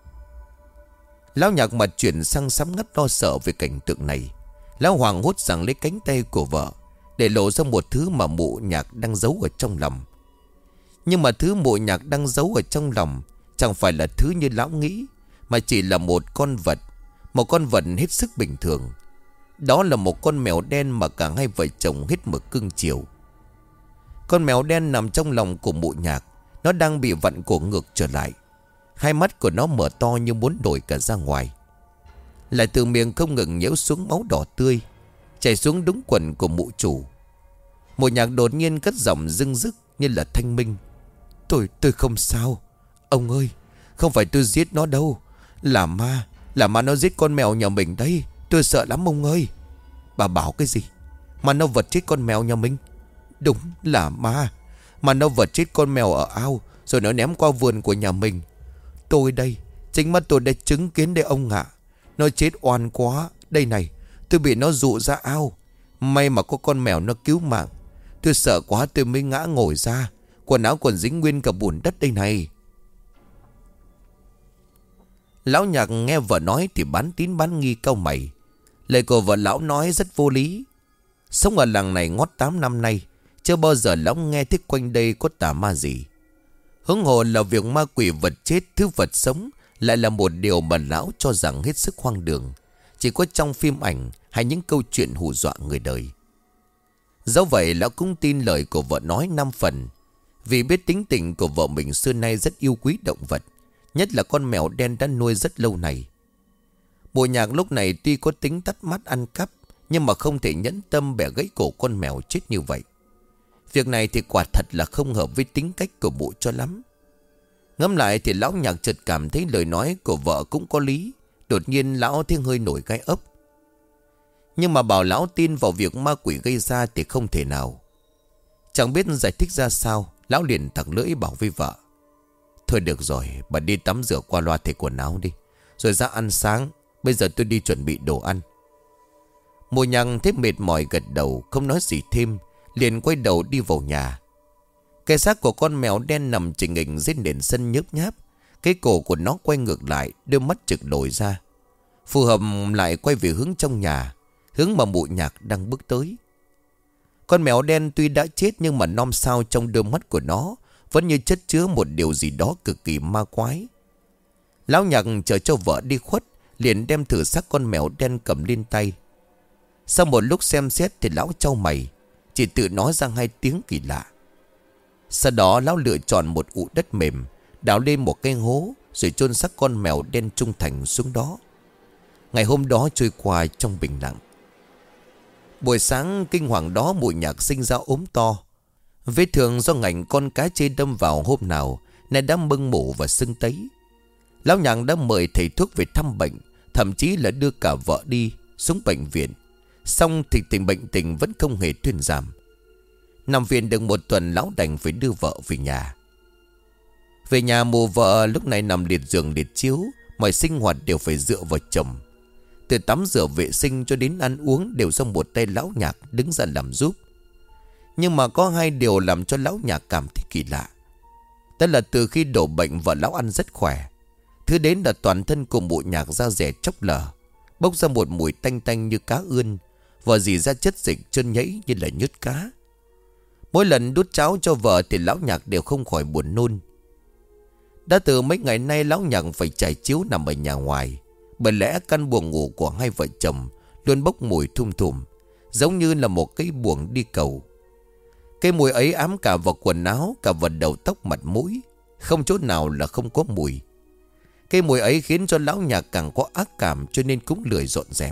A: Lão Nhạc mặt chuyển sang sám ngắt lo sợ về cảnh tượng này. Lão hoảng hốt giằng lấy cánh tay của vợ, để lộ ra một thứ mà Mụ Nhạc đang giấu ở trong lòng. Nhưng mà thứ Mụ Nhạc đang giấu ở trong lòng chẳng phải là thứ như lão nghĩ, mà chỉ là một con vật. Một con vật hết sức bình thường. Đó là một con mèo đen mà cả hai vợ chồng hết mực cưng chiều. Con mèo đen nằm trong lòng của Mụ Nhạc. Nó đang bị vặn cổ ngược trở lại. Hai mắt của nó mở to như muốn nổi cả ra ngoài. Lại từ miệng không ngừng nhễu xuống máu đỏ tươi, chảy xuống đúng quần của mụ chủ. Mụ Nhạc đột nhiên cất giọng rưng rức như là thanh minh: Tôi không sao. Ông ơi, không phải tôi giết nó đâu. Là ma nó giết con mèo nhà mình đấy. Tôi sợ lắm ông ơi." "Bà bảo cái gì? Mà nó vật chết con mèo nhà mình?" "Đúng là ma. Mà nó vật chết con mèo ở ao, rồi nó ném qua vườn của nhà mình. Tôi đây, chính mắt tôi đã chứng kiến đây ông ạ. Nó chết oan quá. Đây này, tôi bị nó dụ ra ao. May mà có con mèo nó cứu mạng. Tôi sợ quá tôi mới ngã ngồi ra. Quần áo còn dính nguyên cả bùn đất đây này." Lão Nhạc nghe vợ nói thì bán tín bán nghi cau mày. Lời của vợ lão nói rất vô lý. Sống ở làng này ngót 8 năm nay, Chưa bao giờ lão nghe thấy quanh đây có tà ma gì. Huống hồ là việc ma quỷ vật chết thứ vật sống lại là một điều mà lão cho rằng hết sức hoang đường, chỉ có trong phim ảnh hay những câu chuyện hù dọa người đời. Dẫu vậy lão cũng tin lời của vợ nói 5 phần, vì biết tính tình của vợ mình xưa nay rất yêu quý động vật, nhất là con mèo đen đã nuôi rất lâu này. Mùa Nhạc lúc này tuy có tính tắt mắt ăn cắp, nhưng mà không thể nhẫn tâm bẻ gãy cổ con mèo chết như vậy. Việc này thì quả thật là không hợp với tính cách của mụ cho lắm. Ngẫm lại thì lão Nhạc chợt cảm thấy lời nói của vợ cũng có lý. Đột nhiên lão thấy hơi nổi gai ốc. Nhưng mà bảo lão tin vào việc ma quỷ gây ra thì không thể nào. Chẳng biết giải thích ra sao, lão liền thẳng lưỡi bảo với vợ: Thôi được rồi, bà đi tắm rửa qua loa thay quần áo đi, rồi ra ăn sáng. Bây giờ tôi đi chuẩn bị đồ ăn. Mùa Nhạc thấy mệt mỏi gật đầu, không nói gì thêm, liền quay đầu đi vào nhà. Cái xác của con mèo đen nằm chình nghình dưới nền sân nhớp nháp. Cái cổ của nó quay ngược lại, đôi mắt trực lồi ra, phù hợp lại quay về hướng trong nhà, hướng mà mụ Nhạc đang bước tới. Con mèo đen tuy đã chết nhưng mà nom sao trong đôi mắt của nó vẫn như chất chứa một điều gì đó cực kỳ ma quái. Lão Nhạc chờ cho vợ đi khuất, liền đem thử xác con mèo đen cầm lên tay. Sau một lúc xem xét thì lão chau mày, chỉ tự nói ra 2 tiếng kỳ lạ. Sau đó lão lựa chọn một ụ đất mềm, đào lên một cái hố, rồi chôn xác con mèo đen trung thành xuống đó. Ngày hôm đó trôi qua trong bình lặng. Buổi sáng kinh hoàng đó mụ Nhạc sinh ra ốm to. Vết thương do ngảnh con cá chê đâm vào hôm nào nay đã mưng mủ và sưng tấy. Lão Nhạc đã mời thầy thuốc về thăm bệnh, thậm chí là đưa cả vợ đi xuống bệnh viện. Xong thì bệnh tình vẫn không hề thuyên giảm. Nằm viện được 1 tuần, lão đành phải đưa vợ về nhà. Về nhà mụ vợ lúc này nằm liệt giường liệt chiếu, mọi sinh hoạt đều phải dựa vào chồng. Từ tắm rửa vệ sinh cho đến ăn uống đều do một tay lão Nhạc đứng ra làm giúp. Nhưng mà có 2 điều làm cho lão Nhạc cảm thấy kỳ lạ. Đó là từ khi đổ bệnh vợ lão ăn rất khỏe. Thứ đến là toàn thân của mụ Nhạc da rẻ chốc lở, bốc ra một mùi tanh tanh như cá ươn, và dì ra chất dịch trơn nhẫy như là nhớt cá. Mỗi lần đút cháo cho vợ thì lão Nhạc đều không khỏi buồn nôn. Đã từ mấy ngày nay lão Nhạc phải trải chiếu nằm ở nhà ngoài, bởi lẽ căn buồng ngủ của 2 vợ chồng luôn bốc mùi thum thùm, giống như là một cái buồng đi cầu. Cái mùi ấy ám cả vào quần áo, cả vào đầu tóc mặt mũi, không chỗ nào là không có mùi. Cái mùi ấy khiến cho lão Nhạc càng có ác cảm, cho nên cũng lười dọn dẹp.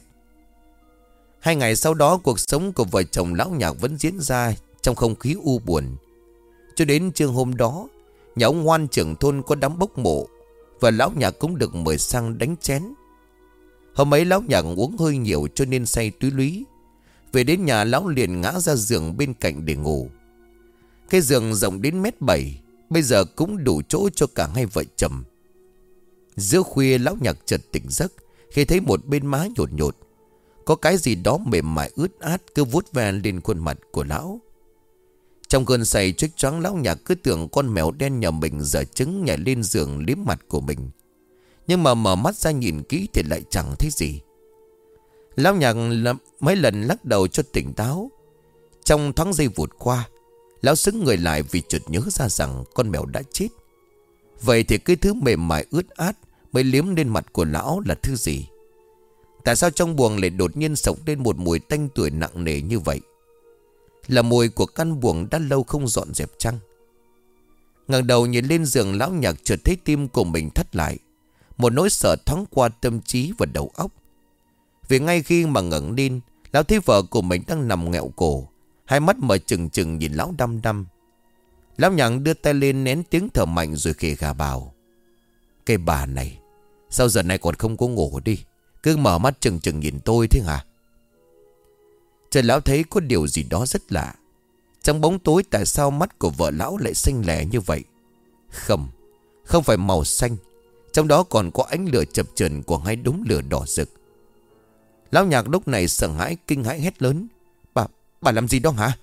A: 2 ngày sau đó, cuộc sống của vợ chồng lão Nhạc vẫn diễn ra trong không khí u buồn. Cho đến trưa hôm đó, nhà ông Hoan trưởng thôn có đám bốc mộ, và lão Nhạc cũng được mời sang đánh chén. Hôm ấy lão Nhạc uống hơi nhiều cho nên say túy lúy. Về đến nhà lão liền ngã ra giường bên cạnh để ngủ. Cái giường rộng đến 1m7, bây giờ cũng đủ chỗ cho cả 2 vợ chồng. Giữa khuya lão Nhạc chợt tỉnh giấc khi thấy một bên má nhột nhột, có cái gì đó mềm mại ướt át cứ vuốt ve lên khuôn mặt của lão. Trong cơn say choáng choáng, lão Nhạc cứ tưởng con mèo đen nhà mình giở trứng nhảy lên giường liếm mặt của mình. Nhưng mà mở mắt ra nhìn kỹ thì lại chẳng thấy gì. Lão Nhạc mấy lần lắc đầu cho tỉnh táo. Trong thoáng giây vụt qua, lão sững người lại vì chợt nhớ ra rằng con mèo đã chết. Vậy thì cái thứ mềm mại ướt át mới liếm lên mặt của lão là thứ gì? Tại sao trong buồng lại đột nhiên xộc lên một mùi tanh tưởi nặng nề như vậy? Là mùi của căn buồng đã lâu không dọn dẹp chăng? Ngẩng đầu nhìn lên giường, lão Nhạc chợt thấy tim của mình thắt lại. Một nỗi sợ thoáng qua tâm trí và đầu óc. Vì ngay khi mà ngẩng lên, lão thấy vợ của mình đang nằm nghẹo cổ, 2 mắt mở trừng trừng nhìn lão đăm đăm. Lão Nhạc đưa tay lên nén tiếng thở mạnh rồi khề khà bảo: Cái bà này, sao giờ này còn không có ngủ đi, cứ mở mắt trừng trừng nhìn tôi thế hả? Trời, lão thấy có điều gì đó rất lạ. Trong bóng tối tại sao mắt của vợ lão lại xanh lẻ như vậy? Không phải màu xanh, trong đó còn có ánh lửa chập chờn của 2 đốm lửa đỏ rực. Lão Nhạc lúc này sợ hãi kinh hãi hét lớn: Bà làm gì đó hả?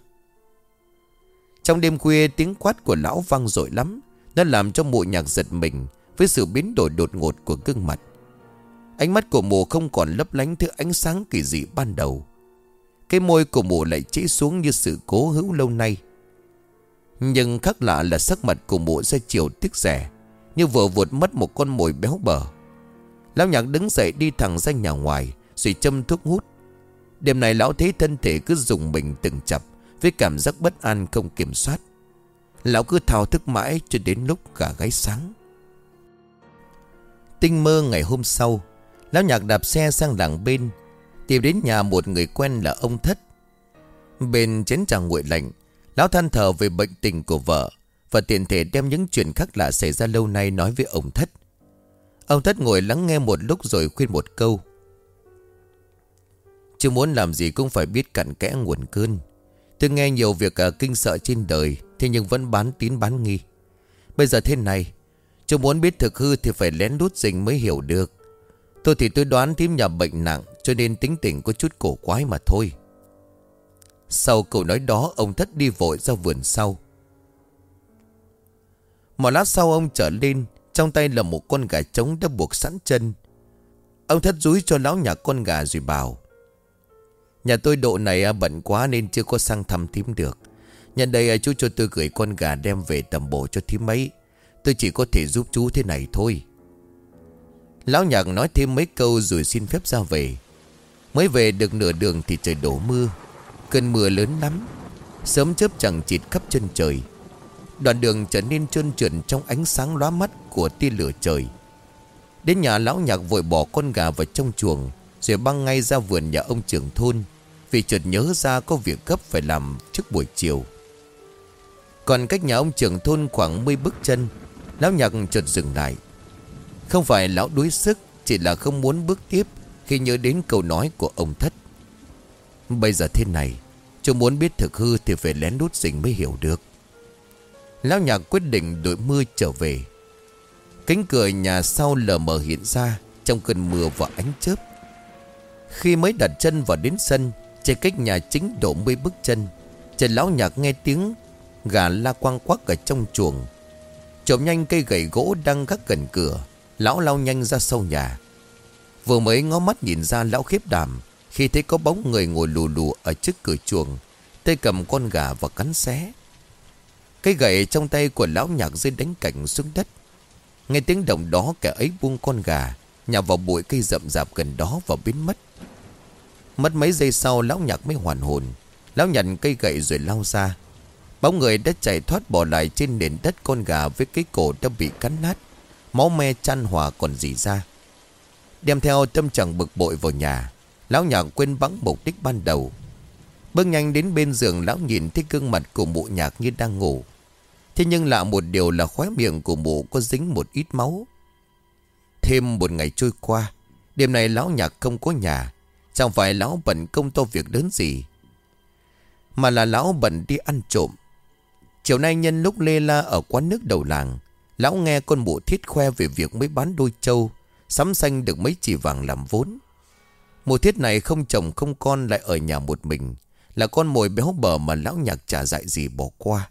A: Trong đêm khuya, tiếng quát của lão vang dội lắm. Nó làm cho mụ Nhạc giật mình với sự biến đổi đột ngột của gương mặt. Ánh mắt của mụ không còn lấp lánh thứ ánh sáng kỳ dị ban đầu. Cái môi của mụ lại trĩ xuống như sự cố hữu lâu nay. Nhưng khác lạ là sắc mặt của mụ ra chiều tiếc rẻ, như vừa vụt mất một con mồi béo bở. Lão Nhạc đứng dậy đi thẳng ra nhà ngoài, rồi châm thuốc hút. Đêm này lão thấy thân thể cứ rùng mình từng chập, với cảm giác bất an không kiểm soát. Lão cứ thao thức mãi cho đến lúc gà gáy sáng. Tinh mơ ngày hôm sau, lão Nhạc đạp xe sang làng bên, tìm đến nhà một người quen là ông Thất. Bên chén trà nguội lạnh, lão than thở về bệnh tình của vợ, và tiện thể đem những chuyện khác lạ xảy ra lâu nay nói với ông Thất. Ông Thất ngồi lắng nghe một lúc rồi khuyên một câu: "Chứ muốn làm gì cũng phải biết cặn kẽ nguồn cơn. Tôi nghe nhiều việc kinh sợ trên đời, thế nhưng vẫn bán tín bán nghi. Bây giờ thế này, chứ muốn biết thực hư thì phải lén lút rình mới hiểu được. Tôi thì tôi đoán thím nhà bệnh nặng, cho nên tính tình có chút cổ quái mà thôi." Sau câu nói đó, ông Thất đi vội ra vườn sau. Một lát sau ông trở lên, trong tay là một con gà trống đã buộc sẵn chân. Ông Thất dúi cho lão Nhạc con gà rồi bảo: "Nhà tôi độ này bận quá nên chưa có sang thăm thím được. Nhân đây chú cho tôi gửi con gà đem về tầm bổ cho thím ấy. Tôi chỉ có thể giúp chú thế này thôi." Lão Nhạc nói thêm mấy câu rồi xin phép ra về. Mới về được nửa đường thì trời đổ mưa. Cơn mưa lớn lắm, sớm chớp chằng chịt khắp chân trời. Đoạn đường trở nên trơn trượt trong ánh sáng lóa mắt của tia lửa trời. Đến nhà, lão Nhạc vội bỏ con gà vào trong chuồng, rồi băng ngay ra vườn nhà ông trưởng thôn, vì chợt nhớ ra có việc gấp phải làm trước buổi chiều. Còn cách nhà ông trưởng thôn khoảng 10 bước chân, lão Nhạc chợt dừng lại. Không phải lão đuối sức, chỉ là không muốn bước tiếp khi nhớ đến câu nói của ông Thất. Bây giờ thế này, chú muốn biết thực hư thì phải lén lút rình mới hiểu được. Lão Nhạc quyết định đội mưa trở về. Cánh cửa nhà sau lờ mờ hiện ra trong cơn mưa và ánh chớp. Khi mới đặt chân vào đến sân, trên cách nhà chính độ 10 bước chân, chợt lão Nhạc nghe tiếng gà la quang quắc ở trong chuồng. Trộm nhanh cây gậy gỗ đang gác gần cửa, lão lao nhanh ra sau nhà. Vừa mới ngó mắt nhìn ra, lão khiếp đảm khi thấy có bóng người ngồi lù lù ở trước cửa chuồng, tay cầm con gà và cắn xé. Cây gậy trong tay của lão Nhạc rơi đánh cảnh xuống đất. Nghe tiếng động đó, kẻ ấy buông con gà nhào vào bụi cây rậm rạp gần đó và biến mất. Mất mấy giây sau, lão Nhạc mới hoàn hồn. Lão nhận cây gậy rồi lao ra. Bóng người đã chạy thoát bỏ lại trên nền đất con gà với cái cổ đã bị cắn nát, máu me chan hòa còn rỉ ra. Đem theo tâm trạng bực bội vào nhà, lão Nhạc quên bẵng mục đích ban đầu. Bước nhanh đến bên giường, lão nhìn thấy gương mặt của mụ Nhạc như đang ngủ. Thế nhưng lạ một điều là khóe miệng của mụ có dính một ít máu. Thêm một ngày trôi qua, đêm nay lão Nhạc không có nhà. Chẳng phải lão bận công to việc lớn gì, mà là lão bận đi ăn trộm. Chiều nay nhân lúc lê la ở quán nước đầu làng, lão nghe con mụ Thiết khoe về việc mới bán đôi trâu, sắm xanh được mấy chỉ vàng làm vốn. Mụ Thiết này không chồng không con, lại ở nhà một mình, là con mồi béo bở mà lão Nhạc chả dại gì bỏ qua.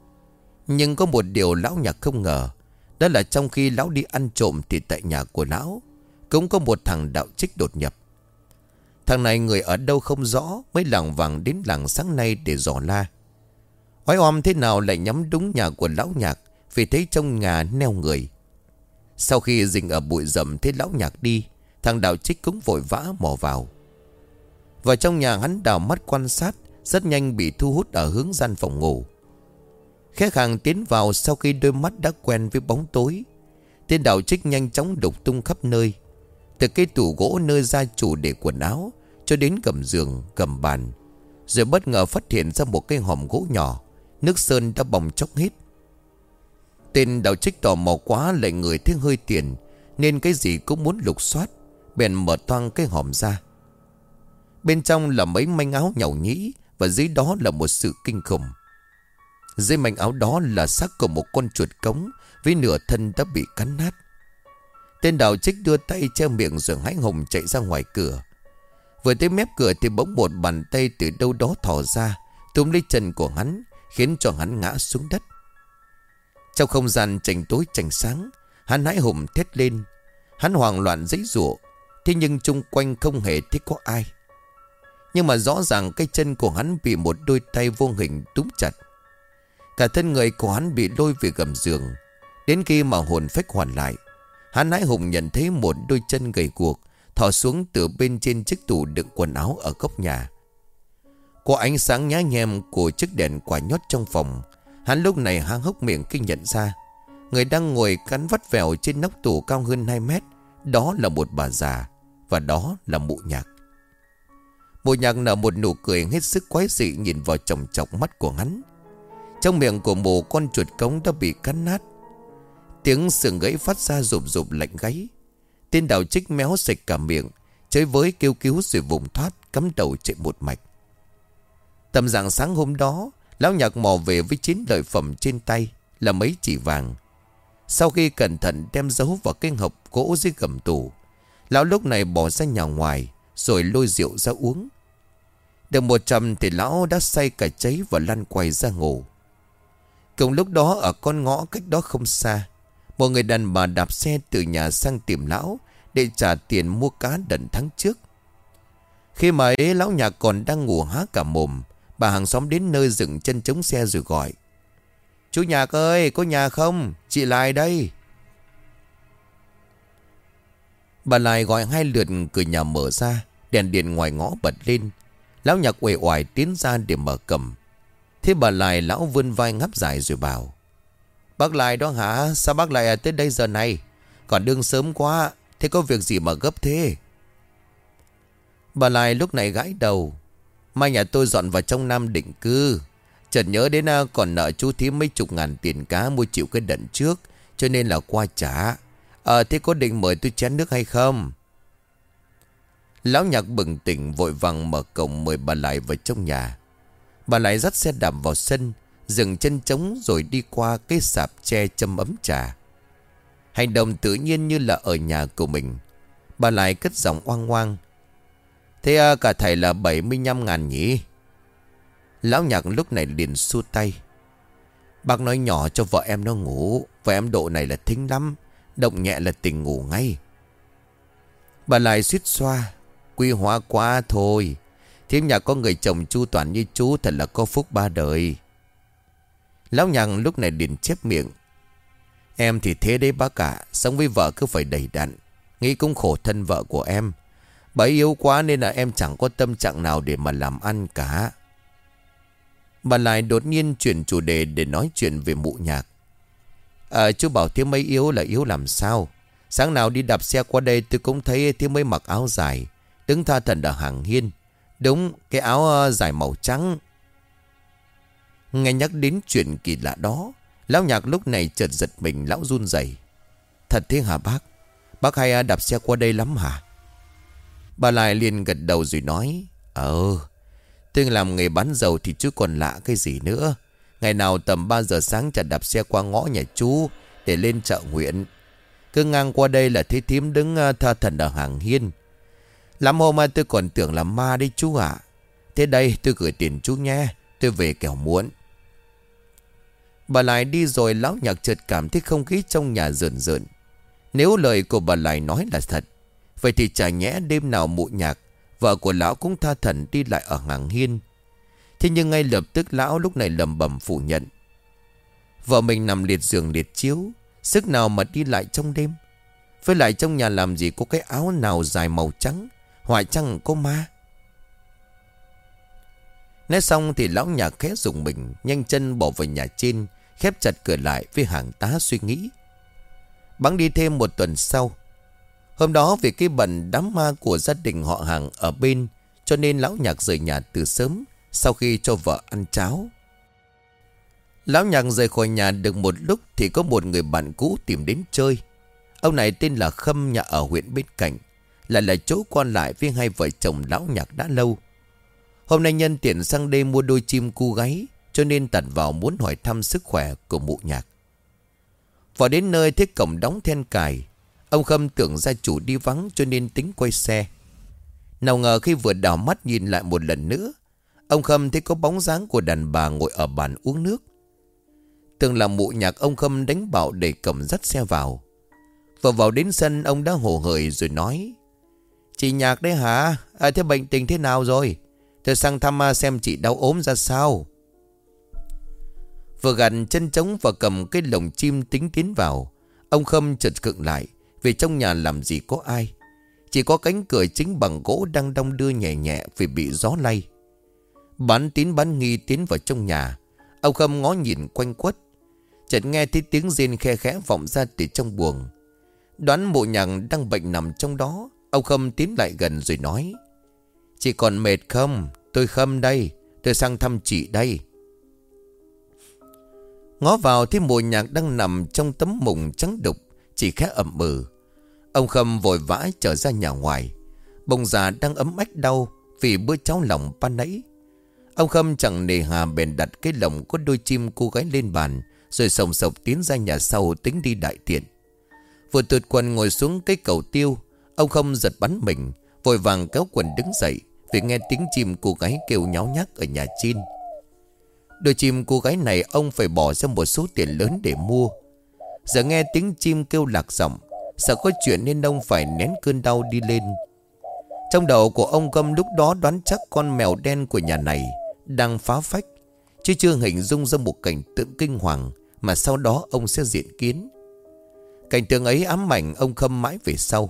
A: Nhưng có một điều lão Nhạc không ngờ, đó là trong khi lão đi ăn trộm thì tại nhà của lão cũng có một thằng đạo trích đột nhập. Thằng này người ở đâu không rõ, mới lảng vảng đến làng sáng nay để dò la. Oái oăm thế nào lại nhắm đúng nhà của lão Nhạc, vì thấy trong nhà neo người. Sau khi rình ở bụi rậm thấy lão Nhạc đi, thằng đạo trích cũng vội vã mò vào. Vào trong nhà, hắn đảo mắt quan sát, rất nhanh bị thu hút ở hướng gian phòng ngủ. Khẽ khàng tiến vào, sau khi đôi mắt đã quen với bóng tối, tên đạo trích nhanh chóng đục tung khắp nơi. Từ cái tủ gỗ nơi gia chủ để quần áo cho đến gầm giường, gầm bàn, rồi bất ngờ phát hiện ra một cái hòm gỗ nhỏ, nước sơn đã bong chóc hết. Tên đạo trích tò mò quá, lại người thấy hơi tiền nên cái gì cũng muốn lục soát, bèn mở toang cái hòm ra. Bên trong là mấy manh áo nhàu nhĩ, và dưới đó là một sự kinh khủng. Dưới manh áo đó là xác của một con chuột cống với nửa thân đã bị cắn nát. Tên đạo trích đưa tay che miệng rồi hãi hùng chạy ra ngoài cửa. Vừa tới mép cửa thì bỗng một bàn tay từ đâu đó thò ra, túm lấy chân của hắn, khiến cho hắn ngã xuống đất. Trong không gian chành tối chành sáng, hắn hãi hùng thét lên. Hắn hoảng loạn giãy giụa, thế nhưng chung quanh không hề thấy có ai. Nhưng mà rõ ràng cái chân của hắn bị một đôi tay vô hình túm chặt. Cả thân người của hắn bị lôi về gầm giường. Đến khi mà hồn phách hoàn lại, hắn hãi hùng nhận thấy một đôi chân gầy guộc thò xuống từ bên trên chiếc tủ đựng quần áo ở góc nhà. Qua ánh sáng nhá nhem của chiếc đèn quả nhót trong phòng, hắn lúc này há hốc miệng khi nhận ra người đang ngồi cắn vắt vẻo trên nóc tủ cao hơn 2 mét. Đó là một bà già, và đó là Mụ Nhạc. Mụ Nhạc nở một nụ cười hết sức quái dị nhìn vào chòng chọc mắt của hắn. Trong miệng của mụ, con chuột cống đã bị cắn nát. Tiếng sườn gãy phát ra rụp rụp lạnh gáy. Tên Đào Trích méo sạch cả miệng, chơi với kêu cứu rồi vùng thoát, cắm đầu chạy một mạch. Tầm rạng sáng hôm đó, lão Nhạc mò về với 9 lợi phẩm trên tay là mấy chỉ vàng. Sau khi cẩn thận đem giấu vào cái hộp gỗ dưới gầm tủ, lão lúc này bỏ ra nhà ngoài rồi lôi rượu ra uống. Được 100 thì lão đã say cả cháy và lăn quay ra ngủ. Cùng lúc đó ở con ngõ cách đó không xa, một người đàn bà đạp xe từ nhà sang tìm lão để trả tiền mua cá đận tháng trước. Khi mà ấy lão Nhạc còn đang ngủ há cả mồm, bà hàng xóm đến nơi dừng chân chống xe rồi gọi: "Chú Nhạc ơi, có nhà không? Chị Lại đây." Bà Lại gọi 2 lượt, cửa nhà mở ra, đèn điện ngoài ngõ bật lên. Lão Nhạc uể oải tiến ra để mở cầm. Thế bà Lại lão vươn vai ngáp dài rồi bảo: "Bác Lại đó hả? Sao bác lại tới đây giờ này? Còn đương sớm quá. Thế có việc gì mà gấp thế?" Bà Lại lúc này gãi đầu: "Mai nhà tôi dọn vào trong Nam định cư. Chợt nhớ đến còn nợ chú thím mấy chục ngàn tiền cá mua chịu cái đận trước, cho nên là qua trả. Thế có định mời tôi chén nước hay không?" Lão Nhạc bừng tỉnh vội vàng mở cổng mời bà Lại vào trong nhà. Bà Lại dắt xe đạp vào sân, dừng chân trống rồi đi qua cái sạp tre châm ấm trà. Hành động tự nhiên như là ở nhà của mình. Bà Lại cất giọng oang oang: "Thế cả thầy là 75 ngàn nhỉ?" Lão Nhạc lúc này liền xua tay: "Bác nói nhỏ cho vợ em nó ngủ. Vợ em độ này là thính lắm, động nhẹ là tỉnh ngủ ngay." Bà Lại suýt xoa: "Quý hóa quá thôi. Thím nhà có người chồng chu toàn như chú thật là có phúc 3 đời." Lão Nhạc lúc này liền chép miệng: "Em thì thế đấy bác ạ. Sống với vợ cứ phải đầy đặn. Nghĩ cũng khổ thân vợ của em. Bà ấy yếu quá nên là em chẳng có tâm trạng nào để mà làm ăn cả." Bà Lại đột nhiên chuyển chủ đề để nói chuyện về Mụ Nhạc. Chú bảo thím ấy yếu là yếu làm sao? Sáng nào đi đạp xe qua đây tôi cũng thấy thím ấy mặc áo dài, đứng tha thẩn ở hàng hiên. Đúng, cái áo dài màu trắng." Nghe nhắc đến chuyện kỳ lạ đó, lão Nhạc lúc này chợt giật mình, lão run rẩy: "Thật thế hả bác? Bác hay đạp xe qua đây lắm hả?" Bà Lại liền gật đầu rồi nói: Tôi làm nghề bán dầu thì chứ còn lạ cái gì nữa. Ngày nào tầm 3 giờ sáng chả đạp xe qua ngõ nhà chú để lên chợ huyện. Cứ ngang qua đây là thấy thím đứng tha thần ở hàng hiên. Lắm hôm tôi còn tưởng là ma đấy chú ạ. Thế đây tôi gửi tiền chú nhé, tôi về kẻo muộn." Bà Lại đi rồi, lão Nhạc chợt cảm thấy không khí trong nhà rợn rợn. Nếu lời của bà Lại nói là thật, vậy thì chả nhẽ đêm nào Mụ Nhạc, vợ của lão, cũng tha thẩn đi lại ở hàng hiên. Thế nhưng ngay lập tức lão lúc này lẩm bẩm phủ nhận: vợ mình nằm liệt giường liệt chiếu, sức nào mà đi lại trong đêm. Với lại trong nhà làm gì có cái áo nào dài màu trắng, hoài chăng có ma. Nói xong thì lão Nhạc khẽ rùng mình, nhanh chân bỏ vào nhà trên, khép chặt cửa lại với hàng tá suy nghĩ. Bẵng đi thêm một tuần sau. Hôm đó vì cái bận đám ma của gia đình họ hàng ở bên, cho nên lão Nhạc rời nhà từ sớm, sau khi cho vợ ăn cháo. Lão Nhạc rời khỏi nhà được một lúc thì có một người bạn cũ tìm đến chơi. Ông này tên là Khâm, nhà ở huyện bên cạnh, lại là chỗ quan lại với hai vợ chồng lão Nhạc đã lâu. Hôm nay nhân tiện sang đây mua đôi chim cu gáy, cho nên tạt vào muốn hỏi thăm sức khỏe của Mụ Nhạc. Vào đến nơi thấy cổng đóng then cài, ông Khâm tưởng gia chủ đi vắng cho nên tính quay xe. Nào ngờ khi vừa đảo mắt nhìn lại một lần nữa, ông Khâm thấy có bóng dáng của đàn bà ngồi ở bàn uống nước. Tưởng là Mụ Nhạc, ông Khâm đánh bảo để cổng dắt xe vào. Vừa vào đến sân, ông đã hồ hởi rồi nói: "Chị Nhạc đấy hả? Thế bệnh tình thế nào rồi? Tôi sang thăm xem chị đau ốm ra sao." Vừa gạt chân trống và cầm cái lồng chim tính tiến vào, ông Khâm chợt khựng lại. Vì trong nhà làm gì có ai, chỉ có cánh cửa chính bằng gỗ đang đong đưa nhẹ nhẹ vì bị gió lay. Bán tín bán nghi tiến vào trong nhà. Ông Khâm ngó nhìn quanh quất, chợt nghe thấy tiếng rên khe khẽ vọng ra từ trong buồng. Đoán mụ Nhạc đang bệnh nằm trong đó, ông Khâm tiến lại gần rồi nói: "Chị còn mệt không? Tôi Khâm đây, tôi sang thăm chị đây." Ngó vào thấy mụ Nhạc đang nằm trong tấm mùng trắng đục, chỉ khẽ ậm ừ. Ông Khâm vội vã trở ra nhà ngoài. Bông già đang ấm ách đau vì bữa cháo lòng ban nãy. Ông Khâm chẳng nề hà bèn đặt cái lồng có đôi chim cô gái lên bàn, rồi sồng sộc tiến ra nhà sau tính đi đại tiện. Vừa tụt quần ngồi xuống cái cầu tiêu, ông Khâm giật bắn mình, vội vàng kéo quần đứng dậy vì nghe tiếng chim cô gái kêu nháo nhác ở nhà trên. Đôi chim cô gái này ông phải bỏ ra một số tiền lớn để mua. Giờ nghe tiếng chim kêu lạc giọng, sợ có chuyện nên ông phải nén cơn đau đi lên. Trong đầu của ông Khâm lúc đó đoán chắc con mèo đen của nhà này đang phá phách, chứ chưa hình dung ra một cảnh tượng kinh hoàng mà sau đó ông sẽ diện kiến. Cảnh tượng ấy ám ảnh ông Khâm mãi về sau.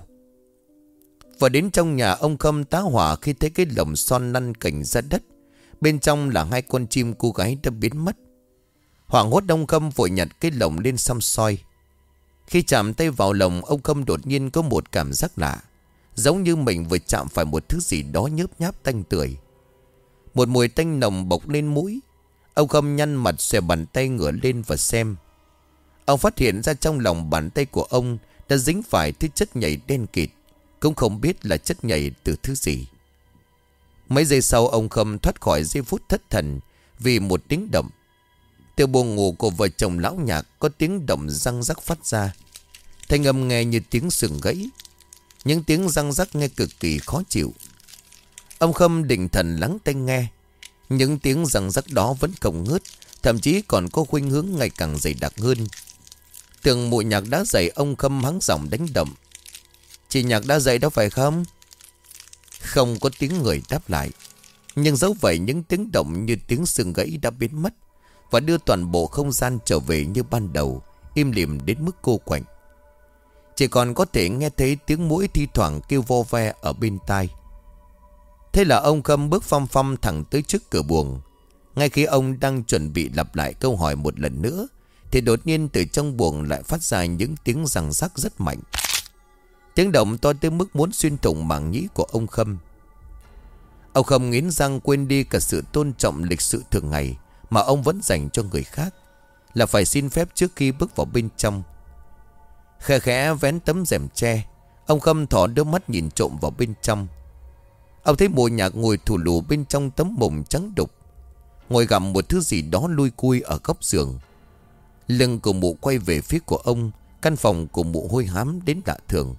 A: Và đến trong nhà, ông Khâm tá hỏa khi thấy cái lồng son lăn cành ra đất. Bên trong là hai con chim cô gái đã biến mất. Hoảng hốt ông Khâm vội nhặt cái lồng lên xăm soi. Khi chạm tay vào lồng, ông Khâm đột nhiên có một cảm giác lạ, giống như mình vừa chạm phải một thứ gì đó nhớp nháp tanh tưởi. Một mùi tanh nồng bộc lên mũi. Ông Khâm nhăn mặt xòe bàn tay ngửa lên và xem. Ông phát hiện ra trong lòng bàn tay của ông đã dính phải thứ chất nhầy đen kịt, cũng không biết là chất nhầy từ thứ gì. Mấy giây sau, ông Khâm thoát khỏi giây phút thất thần vì một tiếng động. Từ buồng ngủ của vợ chồng lão Nhạc có tiếng động răng rắc phát ra. Thanh âm nghe như tiếng sừng gãy. Những tiếng răng rắc nghe cực kỳ khó chịu. Ông Khâm định thần lắng tai nghe. Những tiếng răng rắc đó vẫn không ngớt, thậm chí còn có khuynh hướng ngày càng dày đặc hơn. Tưởng mụ Nhạc đã dậy, ông Khâm hắng giọng đánh đậm: "Chị Nhạc đã dậy đó phải không?" Không có tiếng người đáp lại. Nhưng dẫu vậy, những tiếng động như tiếng sừng gãy đã biến mất và đưa toàn bộ không gian trở về như ban đầu, im lìm đến mức cô quạnh. Chỉ còn có thể nghe thấy tiếng muỗi thi thoảng kêu vo ve ở bên tai. Thế là ông Khâm bước phăm phăm thẳng tới trước cửa buồng. Ngay khi ông đang chuẩn bị lặp lại câu hỏi một lần nữa, thì đột nhiên từ trong buồng lại phát ra những tiếng răng rắc rất mạnh. Tiếng động to tới mức muốn xuyên thủng màng nhĩ của ông Khâm. Ông Khâm nghiến răng quên đi cả sự tôn trọng lịch sự thường ngày mà ông vẫn dành cho người khác, là phải xin phép trước khi bước vào bên trong. Khẽ khẽ vén tấm rèm tre, ông Khâm thỏ đôi mắt nhìn trộm vào bên trong. Ông thấy mụ Nhạc ngồi thù lù bên trong tấm mùng trắng đục, ngồi gặm một thứ gì đó lui cui ở góc giường. Lưng của mụ quay về phía của ông. Căn phòng của mụ hôi hám đến lạ thường.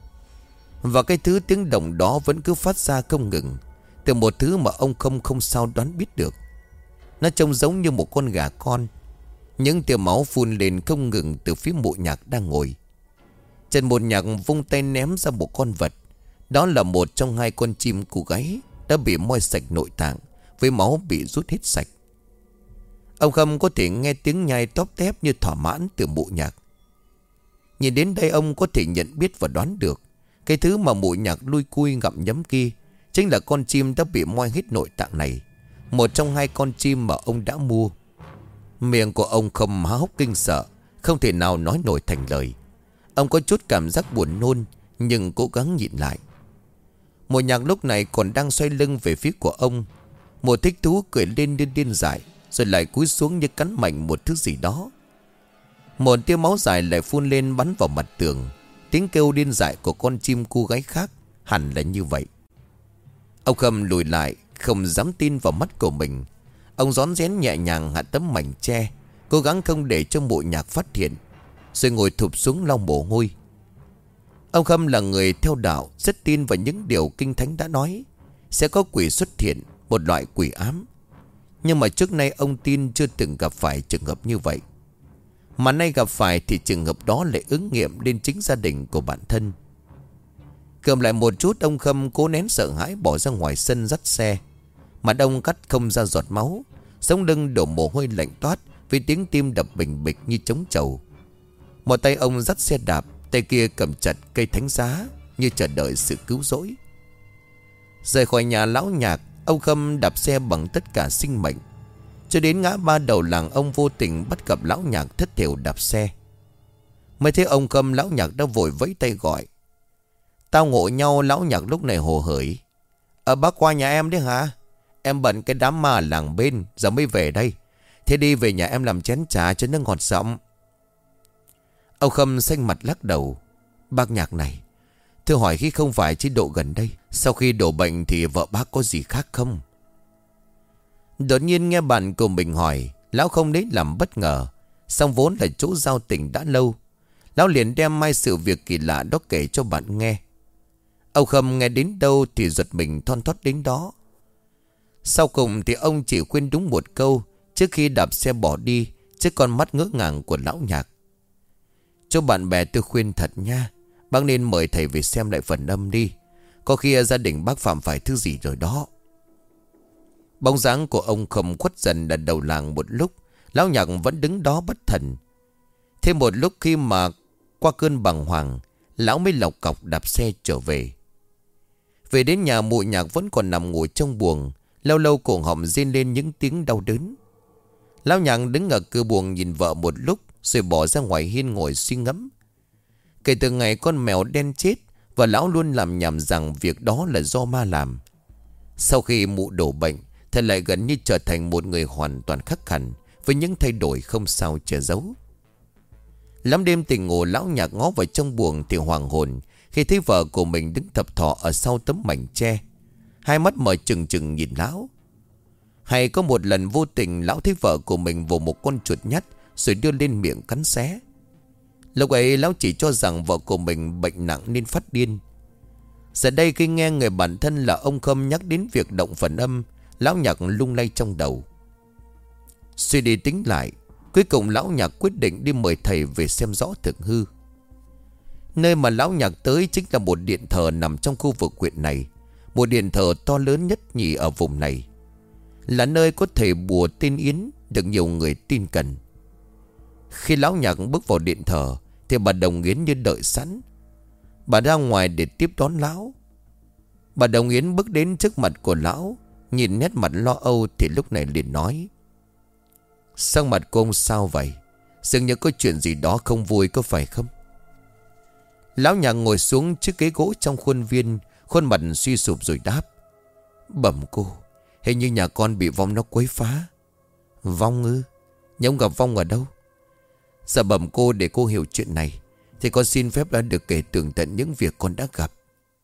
A: Và cái thứ tiếng động đó vẫn cứ phát ra không ngừng, từ một thứ mà ông không sao đoán biết được. Nó trông giống như một con gà con. Những tia máu phun lên không ngừng từ phía mụ Nhạc đang ngồi. Trần Một Nhạc vung tay ném ra một con vật. Đó là một trong hai con chim cô gái đã bị moi sạch nội tạng, với máu bị rút hết sạch. Ông Khâm có thể nghe tiếng nhai tóp tép như thỏa mãn từ mụ Nhạc. Nhìn đến đây, ông có thể nhận biết và đoán được cái thứ mà mụ Nhạc lui cui gặm nhấm kia chính là con chim đã bị moi hết nội tạng này, một trong hai con chim mà ông đã mua. Miệng của ông Khâm há hốc kinh sợ, không thể nào nói nổi thành lời. Ông có chút cảm giác buồn nôn, nhưng cố gắng nhịn lại. Mụ Nhạc lúc này còn đang xoay lưng về phía của ông. Một thích thú cười lên điên điên dại, rồi lại cúi xuống như cắn mạnh một thứ gì đó. Một tia máu dài lại phun lên bắn vào mặt tường. Tiếng kêu điên dại của con chim cô gái khác hẳn là như vậy. Ông Khâm lùi lại, không dám tin vào mắt của mình. Ông rón rén nhẹ nhàng hạ tấm mảnh tre, cố gắng không để cho mụ Nhạc phát hiện, rồi ngồi thụp xuống lau mồ hôi. Ông Khâm là người theo đạo, rất tin vào những điều Kinh Thánh đã nói sẽ có quỷ xuất hiện, một loại quỷ ám. Nhưng mà trước nay ông tin chưa từng gặp phải trường hợp như vậy. Mà nay gặp phải thì trường hợp đó lại ứng nghiệm lên chính gia đình của bản thân. Cầm lại một chút, ông Khâm cố nén sợ hãi bỏ ra ngoài sân dắt xe. Mà đông cắt không ra giọt máu, sống lưng đổ mồ hôi lạnh toát với tiếng tim đập bình bịch như trống trầu. Một tay ông dắt xe đạp, tay kia cầm chặt cây thánh giá, như chờ đợi sự cứu rỗi. Rời khỏi nhà lão Nhạc, ông Khâm đạp xe bằng tất cả sinh mệnh. Cho đến ngã ba đầu làng, ông vô tình bắt gặp lão Nhạc thất thểu đạp xe. Mới thấy ông Khâm, lão Nhạc đã vội vẫy tay gọi. Tao ngộ nhau. Lão Nhạc lúc này hồ hởi. Bác qua nhà em đấy hả? Em bận cái đám ma làng bên, giờ mới về đây. Thế đi về nhà em làm chén trà cho nó ngọt giọng. Ông Khâm xanh mặt lắc đầu. Bác Nhạc này, thưa hỏi khi không phải chế độ gần đây, sau khi đổ bệnh thì vợ bác có gì khác không? Đột nhiên nghe bạn của mình hỏi, lão không lấy làm bất ngờ. Song vốn là chỗ giao tình đã lâu, lão liền đem mai sự việc kỳ lạ đó kể cho bạn nghe. Ông Khâm nghe đến đâu thì giật mình thon thót đến đó. Sau cùng thì ông chỉ khuyên đúng một câu trước khi đạp xe bỏ đi, trước con mắt ngỡ ngàng của lão Nhạc. Cho bạn bè tôi khuyên thật nha, bác nên mời thầy về xem lại phần âm đi. Có khi gia đình bác phạm phải thứ gì rồi đó. Bóng dáng của ông Khâm khuất dần ở đầu làng một lúc. Lão Nhạc vẫn đứng đó bất thần. Thêm một lúc khi mà qua cơn bàng hoàng, lão mới lọc cọc đạp xe trở về. Về đến nhà, mụ Nhạc vẫn còn nằm ngủ trong buồng. Lâu lâu cổ họng rên lên những tiếng đau đớn. Lão Nhạc đứng ở cửa buồng nhìn vợ một lúc, rồi bỏ ra ngoài hiên ngồi suy ngẫm. Kể từ ngày con mèo đen chết, và lão luôn làm nhảm rằng việc đó là do ma làm. Sau khi mụ đổ bệnh, thầy lại gần như trở thành một người hoàn toàn khác hẳn, với những thay đổi không sao che giấu. Lắm đêm tỉnh ngủ, lão Nhạc ngó vào trong buồng thì hoàng hồn khi thấy vợ của mình đứng thập thọ ở sau tấm mảnh tre, hai mắt mở trừng trừng nhìn lão. Hay có một lần vô tình lão thấy vợ của mình vồ một con chuột nhắt rồi đưa lên miệng cắn xé. Lúc ấy lão chỉ cho rằng vợ của mình bệnh nặng nên phát điên. Giờ đây khi nghe người bạn thân là ông Khâm nhắc đến việc động phần âm, lão Nhạc lung lay trong đầu. Suy đi tính lại, cuối cùng lão Nhạc quyết định đi mời thầy về xem rõ thực hư. Nơi mà lão Nhạc tới chính là một điện thờ nằm trong khu vực huyện này, một điện thờ to lớn nhất nhì ở vùng này, là nơi có thầy bùa tên Yến được nhiều người tin cẩn. Khi lão Nhạc bước vào điện thờ thì bà Đồng Yến như đợi sẵn. Bà ra ngoài để tiếp đón lão. Bà Đồng Yến bước đến trước mặt của lão, nhìn nét mặt lo âu thì lúc này liền nói: Sắc mặt cô ông sao vậy? Dường như có chuyện gì đó không vui có phải không? Lão Nhạc ngồi xuống chiếc ghế gỗ trong khuôn viên, khuôn mặt suy sụp rồi đáp: Bẩm cô, hình như nhà con bị vong nó quấy phá. Vong ư? Nhưng gặp vong ở đâu? Dạ bẩm cô, để cô hiểu chuyện này thì con xin phép đã được kể tường tận những việc con đã gặp.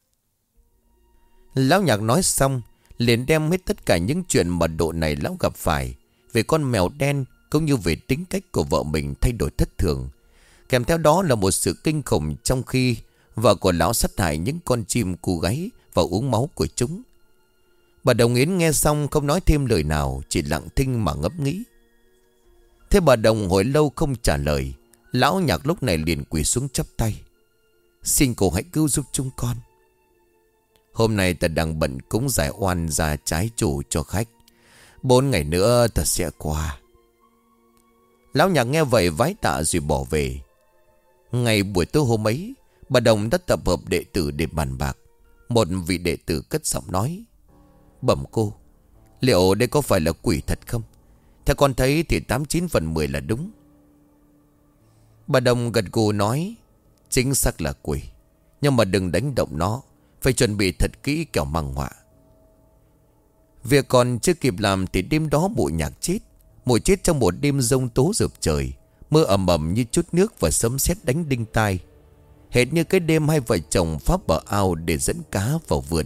A: Lão Nhạc nói xong liền đem hết tất cả những chuyện mà độ này lão gặp phải, về con mèo đen cũng như về tính cách của vợ mình thay đổi thất thường. Kèm theo đó là một sự kinh khủng trong khi vợ của lão sát hại những con chim cu gáy và uống máu của chúng. Bà Đồng Yến nghe xong không nói thêm lời nào, chỉ lặng thinh mà ngẫm nghĩ. Thế bà Đồng hồi lâu không trả lời. Lão Nhạc lúc này liền quỳ xuống chắp tay: Xin cô hãy cứu giúp chúng con. Hôm nay ta đang bận cúng giải oan gia trái chủ cho khách. 4 ngày nữa ta sẽ qua. Lão Nhạc nghe vậy vái tạ rồi bỏ về. Ngày buổi tối hôm ấy, bà Đồng đã tập hợp đệ tử để bàn bạc. Một vị đệ tử cất giọng nói: Bẩm cô, liệu đây có phải là quỷ thật không? Theo con thấy thì 89 phần 10 là đúng. Bà Đồng gật gù nói: Chính xác là quỷ, nhưng mà đừng đánh động nó, phải chuẩn bị thật kỹ kẻo mang họa. Việc còn chưa kịp làm thì đêm đó mụ Nhạc chết. Mụ chết trong một đêm giông tố rợp trời, mưa ầm ầm như chút nước và sấm sét đánh đinh tai, hệt như cái đêm hai vợ chồng phá bờ ao để dẫn cá vào vườn.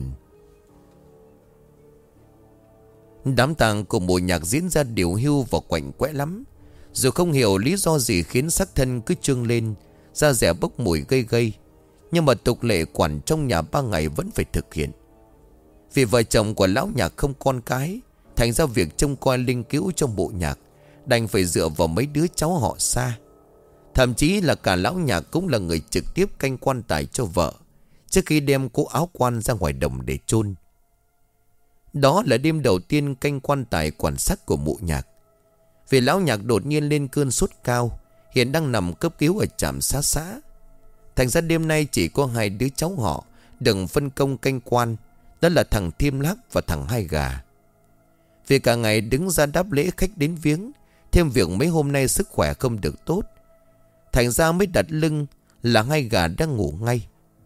A: Đám tang của mụ Nhạc diễn ra điều hưu và quạnh quẽ lắm. Dù không hiểu lý do gì khiến xác thân cứ trương lên, da dẻ bốc mùi gây gây, nhưng mà tục lệ quản trong nhà 3 ngày vẫn phải thực hiện. Vì vợ chồng của lão Nhạc không con cái, thành ra việc trông coi linh cữu trong mộ Nhạc đành phải dựa vào mấy đứa cháu họ xa. Thậm chí là cả lão Nhạc cũng là người trực tiếp canh quan tài cho vợ trước khi đem cố áo quan ra ngoài đồng để chôn. Đó là đêm đầu tiên canh quan tài quản sắc của mụ Nhạc. Vì lão nhạc đột nhiên lên cơn sốt cao, hiện đang nằm cấp cứu ở trạm xá xã. Thành ra đêm nay chỉ có hai đứa cháu họ đừng phân công canh quan, đó là thằng Thiêm Lác và thằng Hai Gà. Vì cả ngày đứng ra đáp lễ khách đến viếng, thêm việc mấy hôm nay sức khỏe không được tốt, thành ra mới đặt lưng là Hai Gà đang ngủ ngay.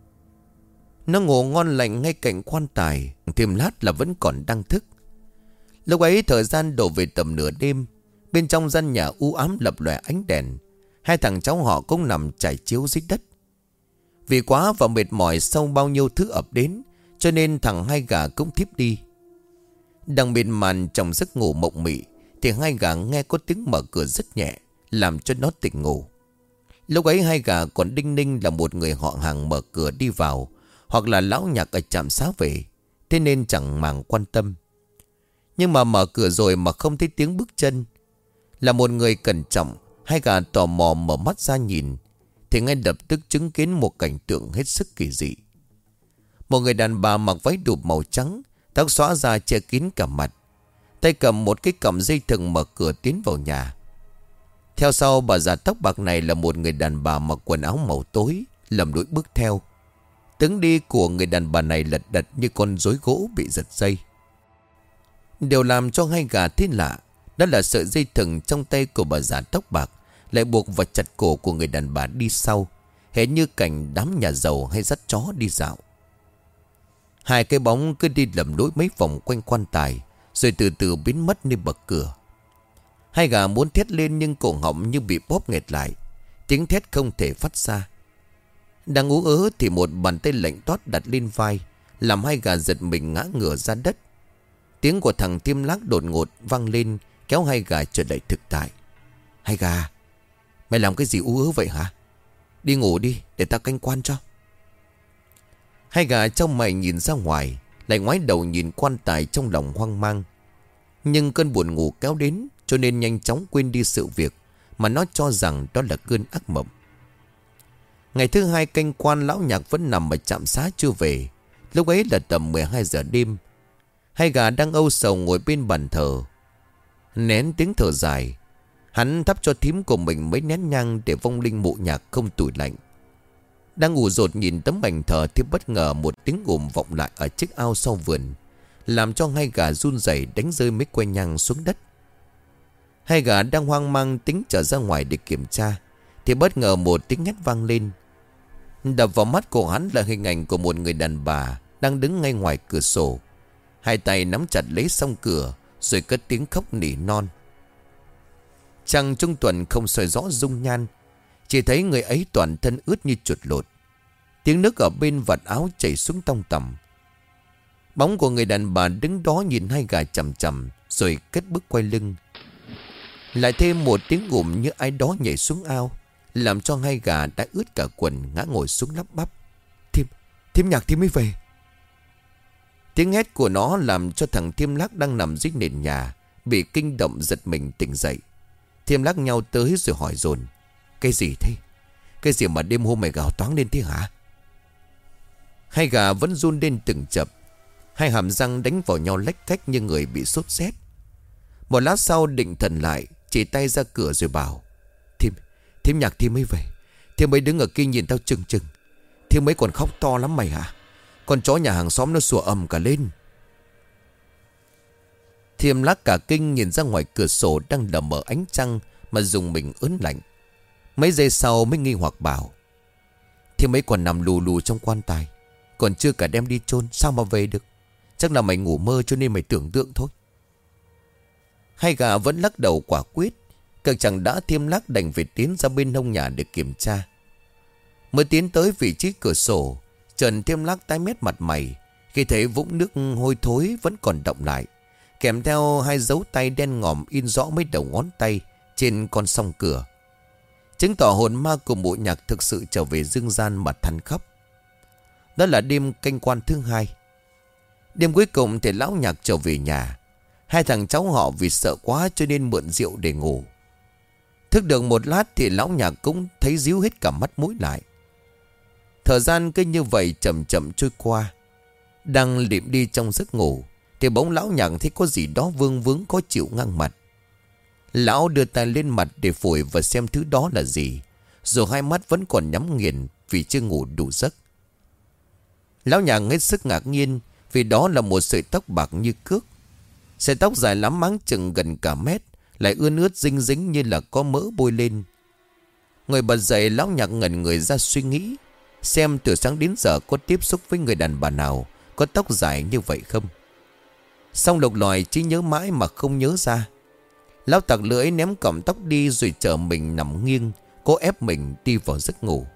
A: Nó ngủ ngon lành ngay cạnh quan tài. Thiêm Lác là vẫn còn đang thức. Lúc ấy thời gian đổ về tầm nửa đêm. Bên trong gian nhà u ám lập lòe ánh đèn. Hai thằng cháu họ cũng nằm trải chiếu dưới đất. Vì quá và mệt mỏi sau bao nhiêu thứ ập đến, cho nên thằng Hai Gà cũng thiếp đi. Đang bên màn trong giấc ngủ mộng mị, thì Hai Gà nghe có tiếng mở cửa rất nhẹ, làm cho nó tỉnh ngủ. Lúc ấy Hai Gà còn đinh ninh là một người họ hàng mở cửa đi vào, hoặc là lão nhạc ở trạm xá về, thế nên chẳng màng quan tâm. Nhưng mà mở cửa rồi mà không thấy tiếng bước chân. Là một người cẩn trọng, Hai Gà tò mò mở mắt ra nhìn, thì ngay lập tức chứng kiến một cảnh tượng hết sức kỳ dị. Một người đàn bà mặc váy đùm màu trắng, tóc xõa ra che kín cả mặt, tay cầm một cái còng dây thừng mở cửa tiến vào nhà. Theo sau bà già tóc bạc này là một người đàn bà mặc quần áo màu tối, lầm lũi bước theo. Tiếng đi của người đàn bà này lật đật như con rối gỗ bị giật dây. Điều làm cho Hai Gà thấy lạ, đó là sợi dây thừng trong tay của bà già tóc bạc lại buộc vào chặt cổ của người đàn bà đi sau, hệt như cảnh đám nhà giàu hay dắt chó đi dạo. Hai cái bóng cứ đi lầm lũi mấy vòng quanh quan tài, rồi từ từ biến mất nơi bậc cửa. Hai Gà muốn thét lên nhưng cổ họng như bị bóp nghẹt lại, tiếng thét không thể phát ra. Đang ú ớ thì một bàn tay lạnh toát đặt lên vai, làm Hai Gà giật mình ngã ngửa ra đất. Tiếng của thằng Thiêm Lác đột ngột vang lên, kéo Hai Gà trở lại thực tại. Hai Gà, mày làm cái gì ú ớ vậy hả? Đi ngủ đi, để tao canh quan cho. Hai Gà trong mày nhìn ra ngoài, lại ngoái đầu nhìn quan tài trong lòng hoang mang. Nhưng cơn buồn ngủ kéo đến, cho nên nhanh chóng quên đi sự việc mà nó cho rằng đó là cơn ác mộng. Ngày thứ hai canh quan, lão nhạc vẫn nằm ở trạm xá chưa về. Lúc ấy là tầm 12 giờ đêm. Hai Gà đang âu sầu ngồi bên bàn thờ, nén tiếng thở dài. Hắn thắp cho thím của mình mấy nén nhang để vong linh mụ nhạc không tủi lạnh. Đang ngủ dột nhìn tấm ảnh thờ thì bất ngờ một tiếng ồn vọng lại ở chiếc ao sau vườn, làm cho Hai Gà run rẩy đánh rơi mấy que nhang xuống đất. Hai Gà đang hoang mang tính trở ra ngoài để kiểm tra, thì bất ngờ một tiếng hét vang lên. Đập vào mắt của hắn là hình ảnh của một người đàn bà đang đứng ngay ngoài cửa sổ, hai tay nắm chặt lấy song cửa, rồi cất tiếng khóc nỉ non. Trăng trung tuần không soi rõ dung nhan, chỉ thấy người ấy toàn thân ướt như chuột lột. Tiếng nước ở bên vạt áo chảy xuống tông tầm. Bóng của người đàn bà đứng đó nhìn Hai Gà chằm chằm, rồi cất bước quay lưng. Lại thêm một tiếng gùm như ai đó nhảy xuống ao, làm cho Hai Gà đã ướt cả quần ngã ngồi xuống lắp bắp. Thím Nhạc thím mới về. Tiếng hét của nó làm cho thằng Thiêm Lác đang nằm dưới nền nhà bị kinh động giật mình tỉnh dậy. Thiêm Lác nhau tới rồi hỏi dồn: Cái gì thế? Cái gì mà đêm hôm mày gào toáng lên thế hả? Hai Gà vẫn run lên từng chập, hai hàm răng đánh vào nhau lách cách như người bị sốt rét. Một lát sau định thần lại, chỉ tay ra cửa rồi bảo: Thím Nhạc thím mới về. Thím mới đứng ở kia nhìn tao chừng chừng. Thím mới còn khóc to lắm mày hả? Con chó nhà hàng xóm nó sủa ầm cả lên. Thiêm Lác cả kinh nhìn ra ngoài cửa sổ đang đờ mờ ánh trăng mà dùng mình ớn lạnh. Mấy giây sau mới nghi hoặc bảo: Thím mấy còn nằm lù lù trong quan tài, còn chưa cả đem đi chôn, sao mà về được? Chắc là mày ngủ mơ cho nên mày tưởng tượng thôi. Hai Gà vẫn lắc đầu quả quyết. Cực chẳng đã, Thiêm Lác đành phải tiến ra bên hông nhà để kiểm tra. Mới tiến tới vị trí cửa sổ, Trần Thiêm Lác tái mét mặt mày khi thấy vũng nước hôi thối vẫn còn đọng lại, kèm theo hai dấu tay đen ngòm in rõ mấy đầu ngón tay trên con song cửa, chứng tỏ hồn ma của mụ Nhạc thực sự trở về dương gian mà than khóc. Đó là đêm canh quan thứ hai. Đêm cuối cùng thì lão Nhạc trở về nhà. Hai thằng cháu họ vì sợ quá cho nên mượn rượu để ngủ. Thức được một lát thì lão Nhạc cũng thấy díu hết cả mắt mũi lại. Thời gian cứ như vậy chậm chậm trôi qua. Đang lịm đi trong giấc ngủ thì bỗng lão Nhạc thấy có gì đó vương vướng khó chịu ngang mặt. Lão đưa tay lên mặt để phủi và xem thứ đó là gì, dù hai mắt vẫn còn nhắm nghiền vì chưa ngủ đủ giấc. Lão nhà hết sức ngạc nhiên vì đó là một sợi tóc bạc như cước. Sợi tóc dài lắm, máng chừng gần cả mét, lại ươn ướt dính dính như là có mỡ bôi lên. Người bật dậy, lão nhạc ngẩn người ra suy nghĩ xem từ sáng đến giờ có tiếp xúc với người đàn bà nào có tóc dài như vậy không. Xong lục lọi chỉ nhớ mãi mà không nhớ ra. Lão tặc lưỡi ném cọng tóc đi rồi chờ mình nằm nghiêng, cố ép mình đi vào giấc ngủ.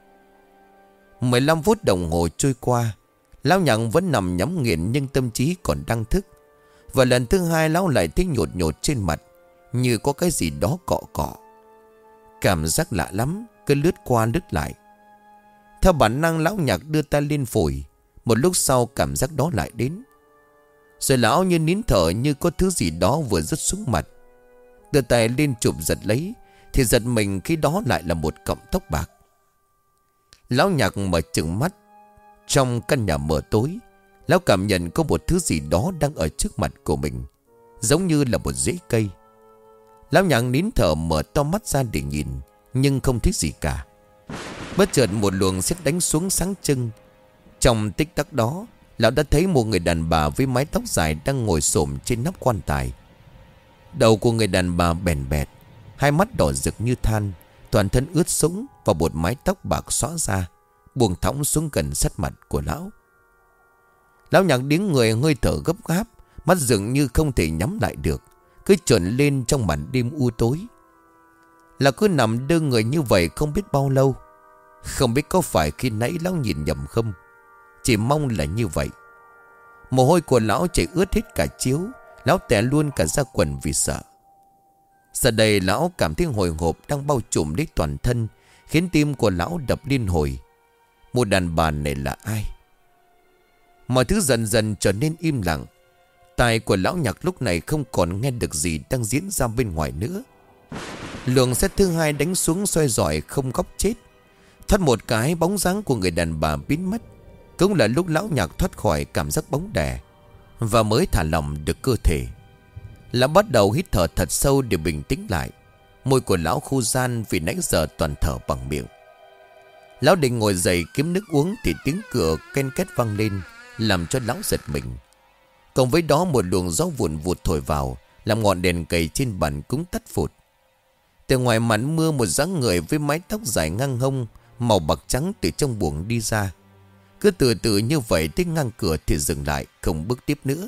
A: 15 phút đồng hồ trôi qua, lão nhạc vẫn nằm nhắm nghiền nhưng tâm trí còn đang thức. Và lần thứ hai lão lại thấy nhột nhột trên mặt, như có cái gì đó cọ cọ. Cảm giác lạ lắm cứ lướt qua lướt lại. Theo bản năng lão nhạc đưa tay lên phổi. Một lúc sau cảm giác đó lại đến. Rồi lão như nín thở, như có thứ gì đó vừa rớt xuống mặt. Đưa tay lên chụp giật lấy thì giật mình khi đó lại là một cọng tóc bạc. Lão nhạc mở trừng mắt. Trong căn nhà mờ tối, lão cảm nhận có một thứ gì đó đang ở trước mặt của mình, giống như là một rễ cây. Lão nhạc nín thở mở to mắt ra để nhìn, nhưng không thấy gì cả. Bất chợt một luồng sét đánh xuống sáng trưng. Trong tích tắc đó, lão đã thấy một người đàn bà với mái tóc dài đang ngồi xổm trên nắp quan tài. Đầu của người đàn bà bèn bẹt, hai mắt đỏ rực như than, toàn thân ướt sũng và một mái tóc bạc xõa ra, buông thõng xuống gần sát mặt của lão. Lão nhạc đứng người, hơi thở gấp gáp, mắt dường như không thể nhắm lại được, cứ trợn lên trong màn đêm u tối. Là cứ nằm đơ người như vậy không biết bao lâu. Không biết có phải khi nãy lão nhìn nhầm không, chỉ mong là như vậy. Mồ hôi của lão chảy ướt hết cả chiếu. Lão tè luôn cả da quần vì sợ. Giờ đây lão cảm thấy hồi hộp đang bao trùm lấy toàn thân, khiến tim của lão đập liên hồi. Một đàn bà này là ai? Mọi thứ dần dần trở nên im lặng. Tai của lão nhạc lúc này không còn nghe được gì đang diễn ra bên ngoài nữa. Luồng sét thứ hai đánh xuống soi rọi không góc chết. Thoát một cái, bóng dáng của người đàn bà biến mất. Cũng là lúc lão nhạc thoát khỏi cảm giác bóng đè và mới thả lỏng được cơ thể. Lão bắt đầu hít thở thật sâu để bình tĩnh lại. Môi của lão khô ran vì nãy giờ toàn thở bằng miệng. Lão định ngồi dậy kiếm nước uống thì tiếng cửa ken két vang lên, làm cho lão giật mình. Cộng với đó một luồng gió vùn vụt thổi vào, làm ngọn đèn cầy trên bàn cũng tắt phụt. Từ ngoài màn mưa, một dáng người với mái tóc dài ngang hông, màu bạc trắng từ trong buồng đi ra. Cứ từ từ như vậy tới ngang cửa thì dừng lại, không bước tiếp nữa.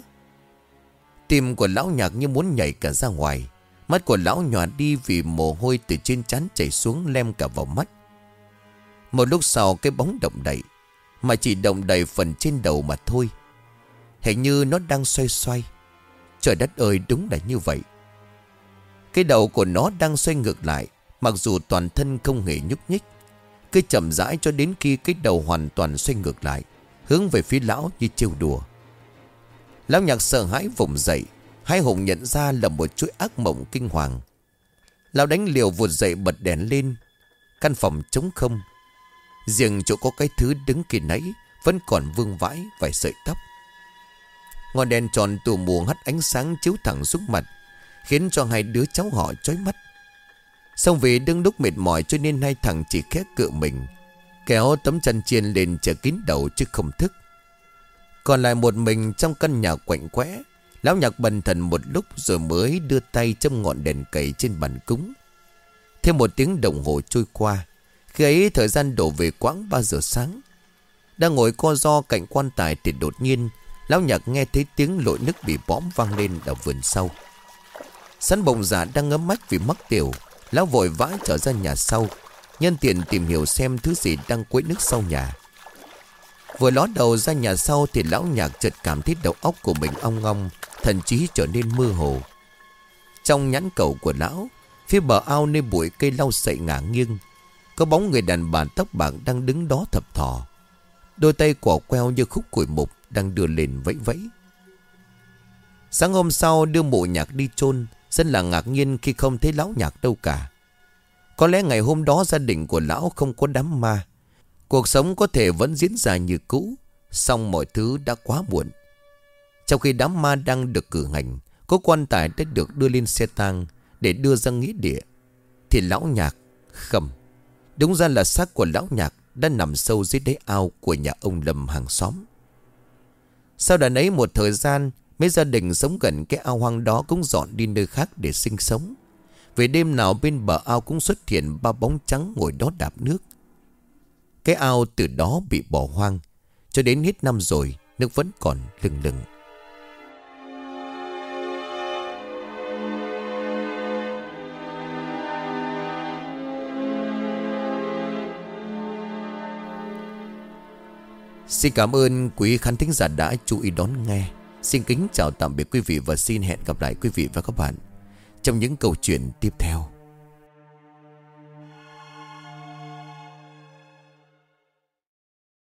A: Tim của lão nhạc như muốn nhảy cả ra ngoài. Mắt của lão nhòa đi vì mồ hôi từ trên trán chảy xuống lem cả vào mắt. Một lúc sau cái bóng động đậy, mà chỉ động đậy phần trên đầu mà thôi. Hình như nó đang xoay xoay. Trời đất ơi, đúng là như vậy. Cái đầu của nó đang xoay ngược lại, mặc dù toàn thân không hề nhúc nhích. Cứ chậm rãi cho đến khi cái đầu hoàn toàn xoay ngược lại, hướng về phía lão như trêu đùa. Lão nhạc sợ hãi vùng dậy. Hai hùng nhận ra là một chuỗi ác mộng kinh hoàng. Lão đánh liều vụt dậy, bật đèn lên. Căn phòng trống không. Riêng chỗ có cái thứ đứng kia nãy vẫn còn vương vãi vài sợi tóc. Ngọn đèn tròn tù mù hắt ánh sáng chiếu thẳng xuống mặt, khiến cho hai đứa cháu họ chói mắt. Xong vì đương lúc mệt mỏi cho nên hai thằng chỉ khẽ cựa mình, kéo tấm chăn chiên lên che kín đầu chứ không thức. Còn lại một mình trong căn nhà quạnh quẽ. Lão nhạc bần thần một lúc rồi mới đưa tay châm ngọn đèn cầy trên bàn cúng. Thêm một tiếng đồng hồ trôi qua. Khi ấy thời gian đổ về quãng 3 giờ sáng. Đang ngồi co ro cạnh quan tài thì đột nhiên lão nhạc nghe thấy tiếng lội nước bị bõm vang lên ở vườn sau. Sẵn bồng giả đang ngấm mắt vì mắc tiểu, lão vội vã trở ra nhà sau, nhân tiện tìm hiểu xem thứ gì đang quấy nước sau nhà. Vừa ló đầu ra nhà sau thì lão nhạc chợt cảm thấy đầu óc của mình ong ong, thần trí trở nên mơ hồ. Trong nhãn cầu của lão, phía bờ ao nơi bụi cây lau sậy ngả nghiêng, có bóng người đàn bà tóc bạc đang đứng đó thập thò. Đôi tay quỏ queo như khúc củi mục đang đưa lên vẫy vẫy. Sáng hôm sau đưa mộ nhạc đi chôn, dân làng ngạc nhiên khi không thấy lão nhạc đâu cả. Có lẽ ngày hôm đó gia đình của lão không có đám ma. Cuộc sống có thể vẫn diễn ra như cũ, song mọi thứ đã quá muộn. Trong khi đám ma đang được cử hành, có quan tài đã được đưa lên xe tang, để đưa ra nghĩa địa, thì lão Nhạc không, đúng ra là xác của lão Nhạc đã nằm sâu dưới đáy ao của nhà ông Lâm hàng xóm. Sau đã ấy một thời gian, mấy gia đình sống gần cái ao hoang đó cũng dọn đi nơi khác để sinh sống. Về đêm nào bên bờ ao cũng xuất hiện ba bóng trắng ngồi đó đạp nước. Cái ao từ đó bị bỏ hoang, cho đến hết năm rồi nước vẫn còn lừng lừng. Xin cảm ơn quý khán thính giả đã chú ý đón nghe. Xin kính chào tạm biệt quý vị và xin hẹn gặp lại quý vị và các bạn trong những câu chuyện tiếp theo.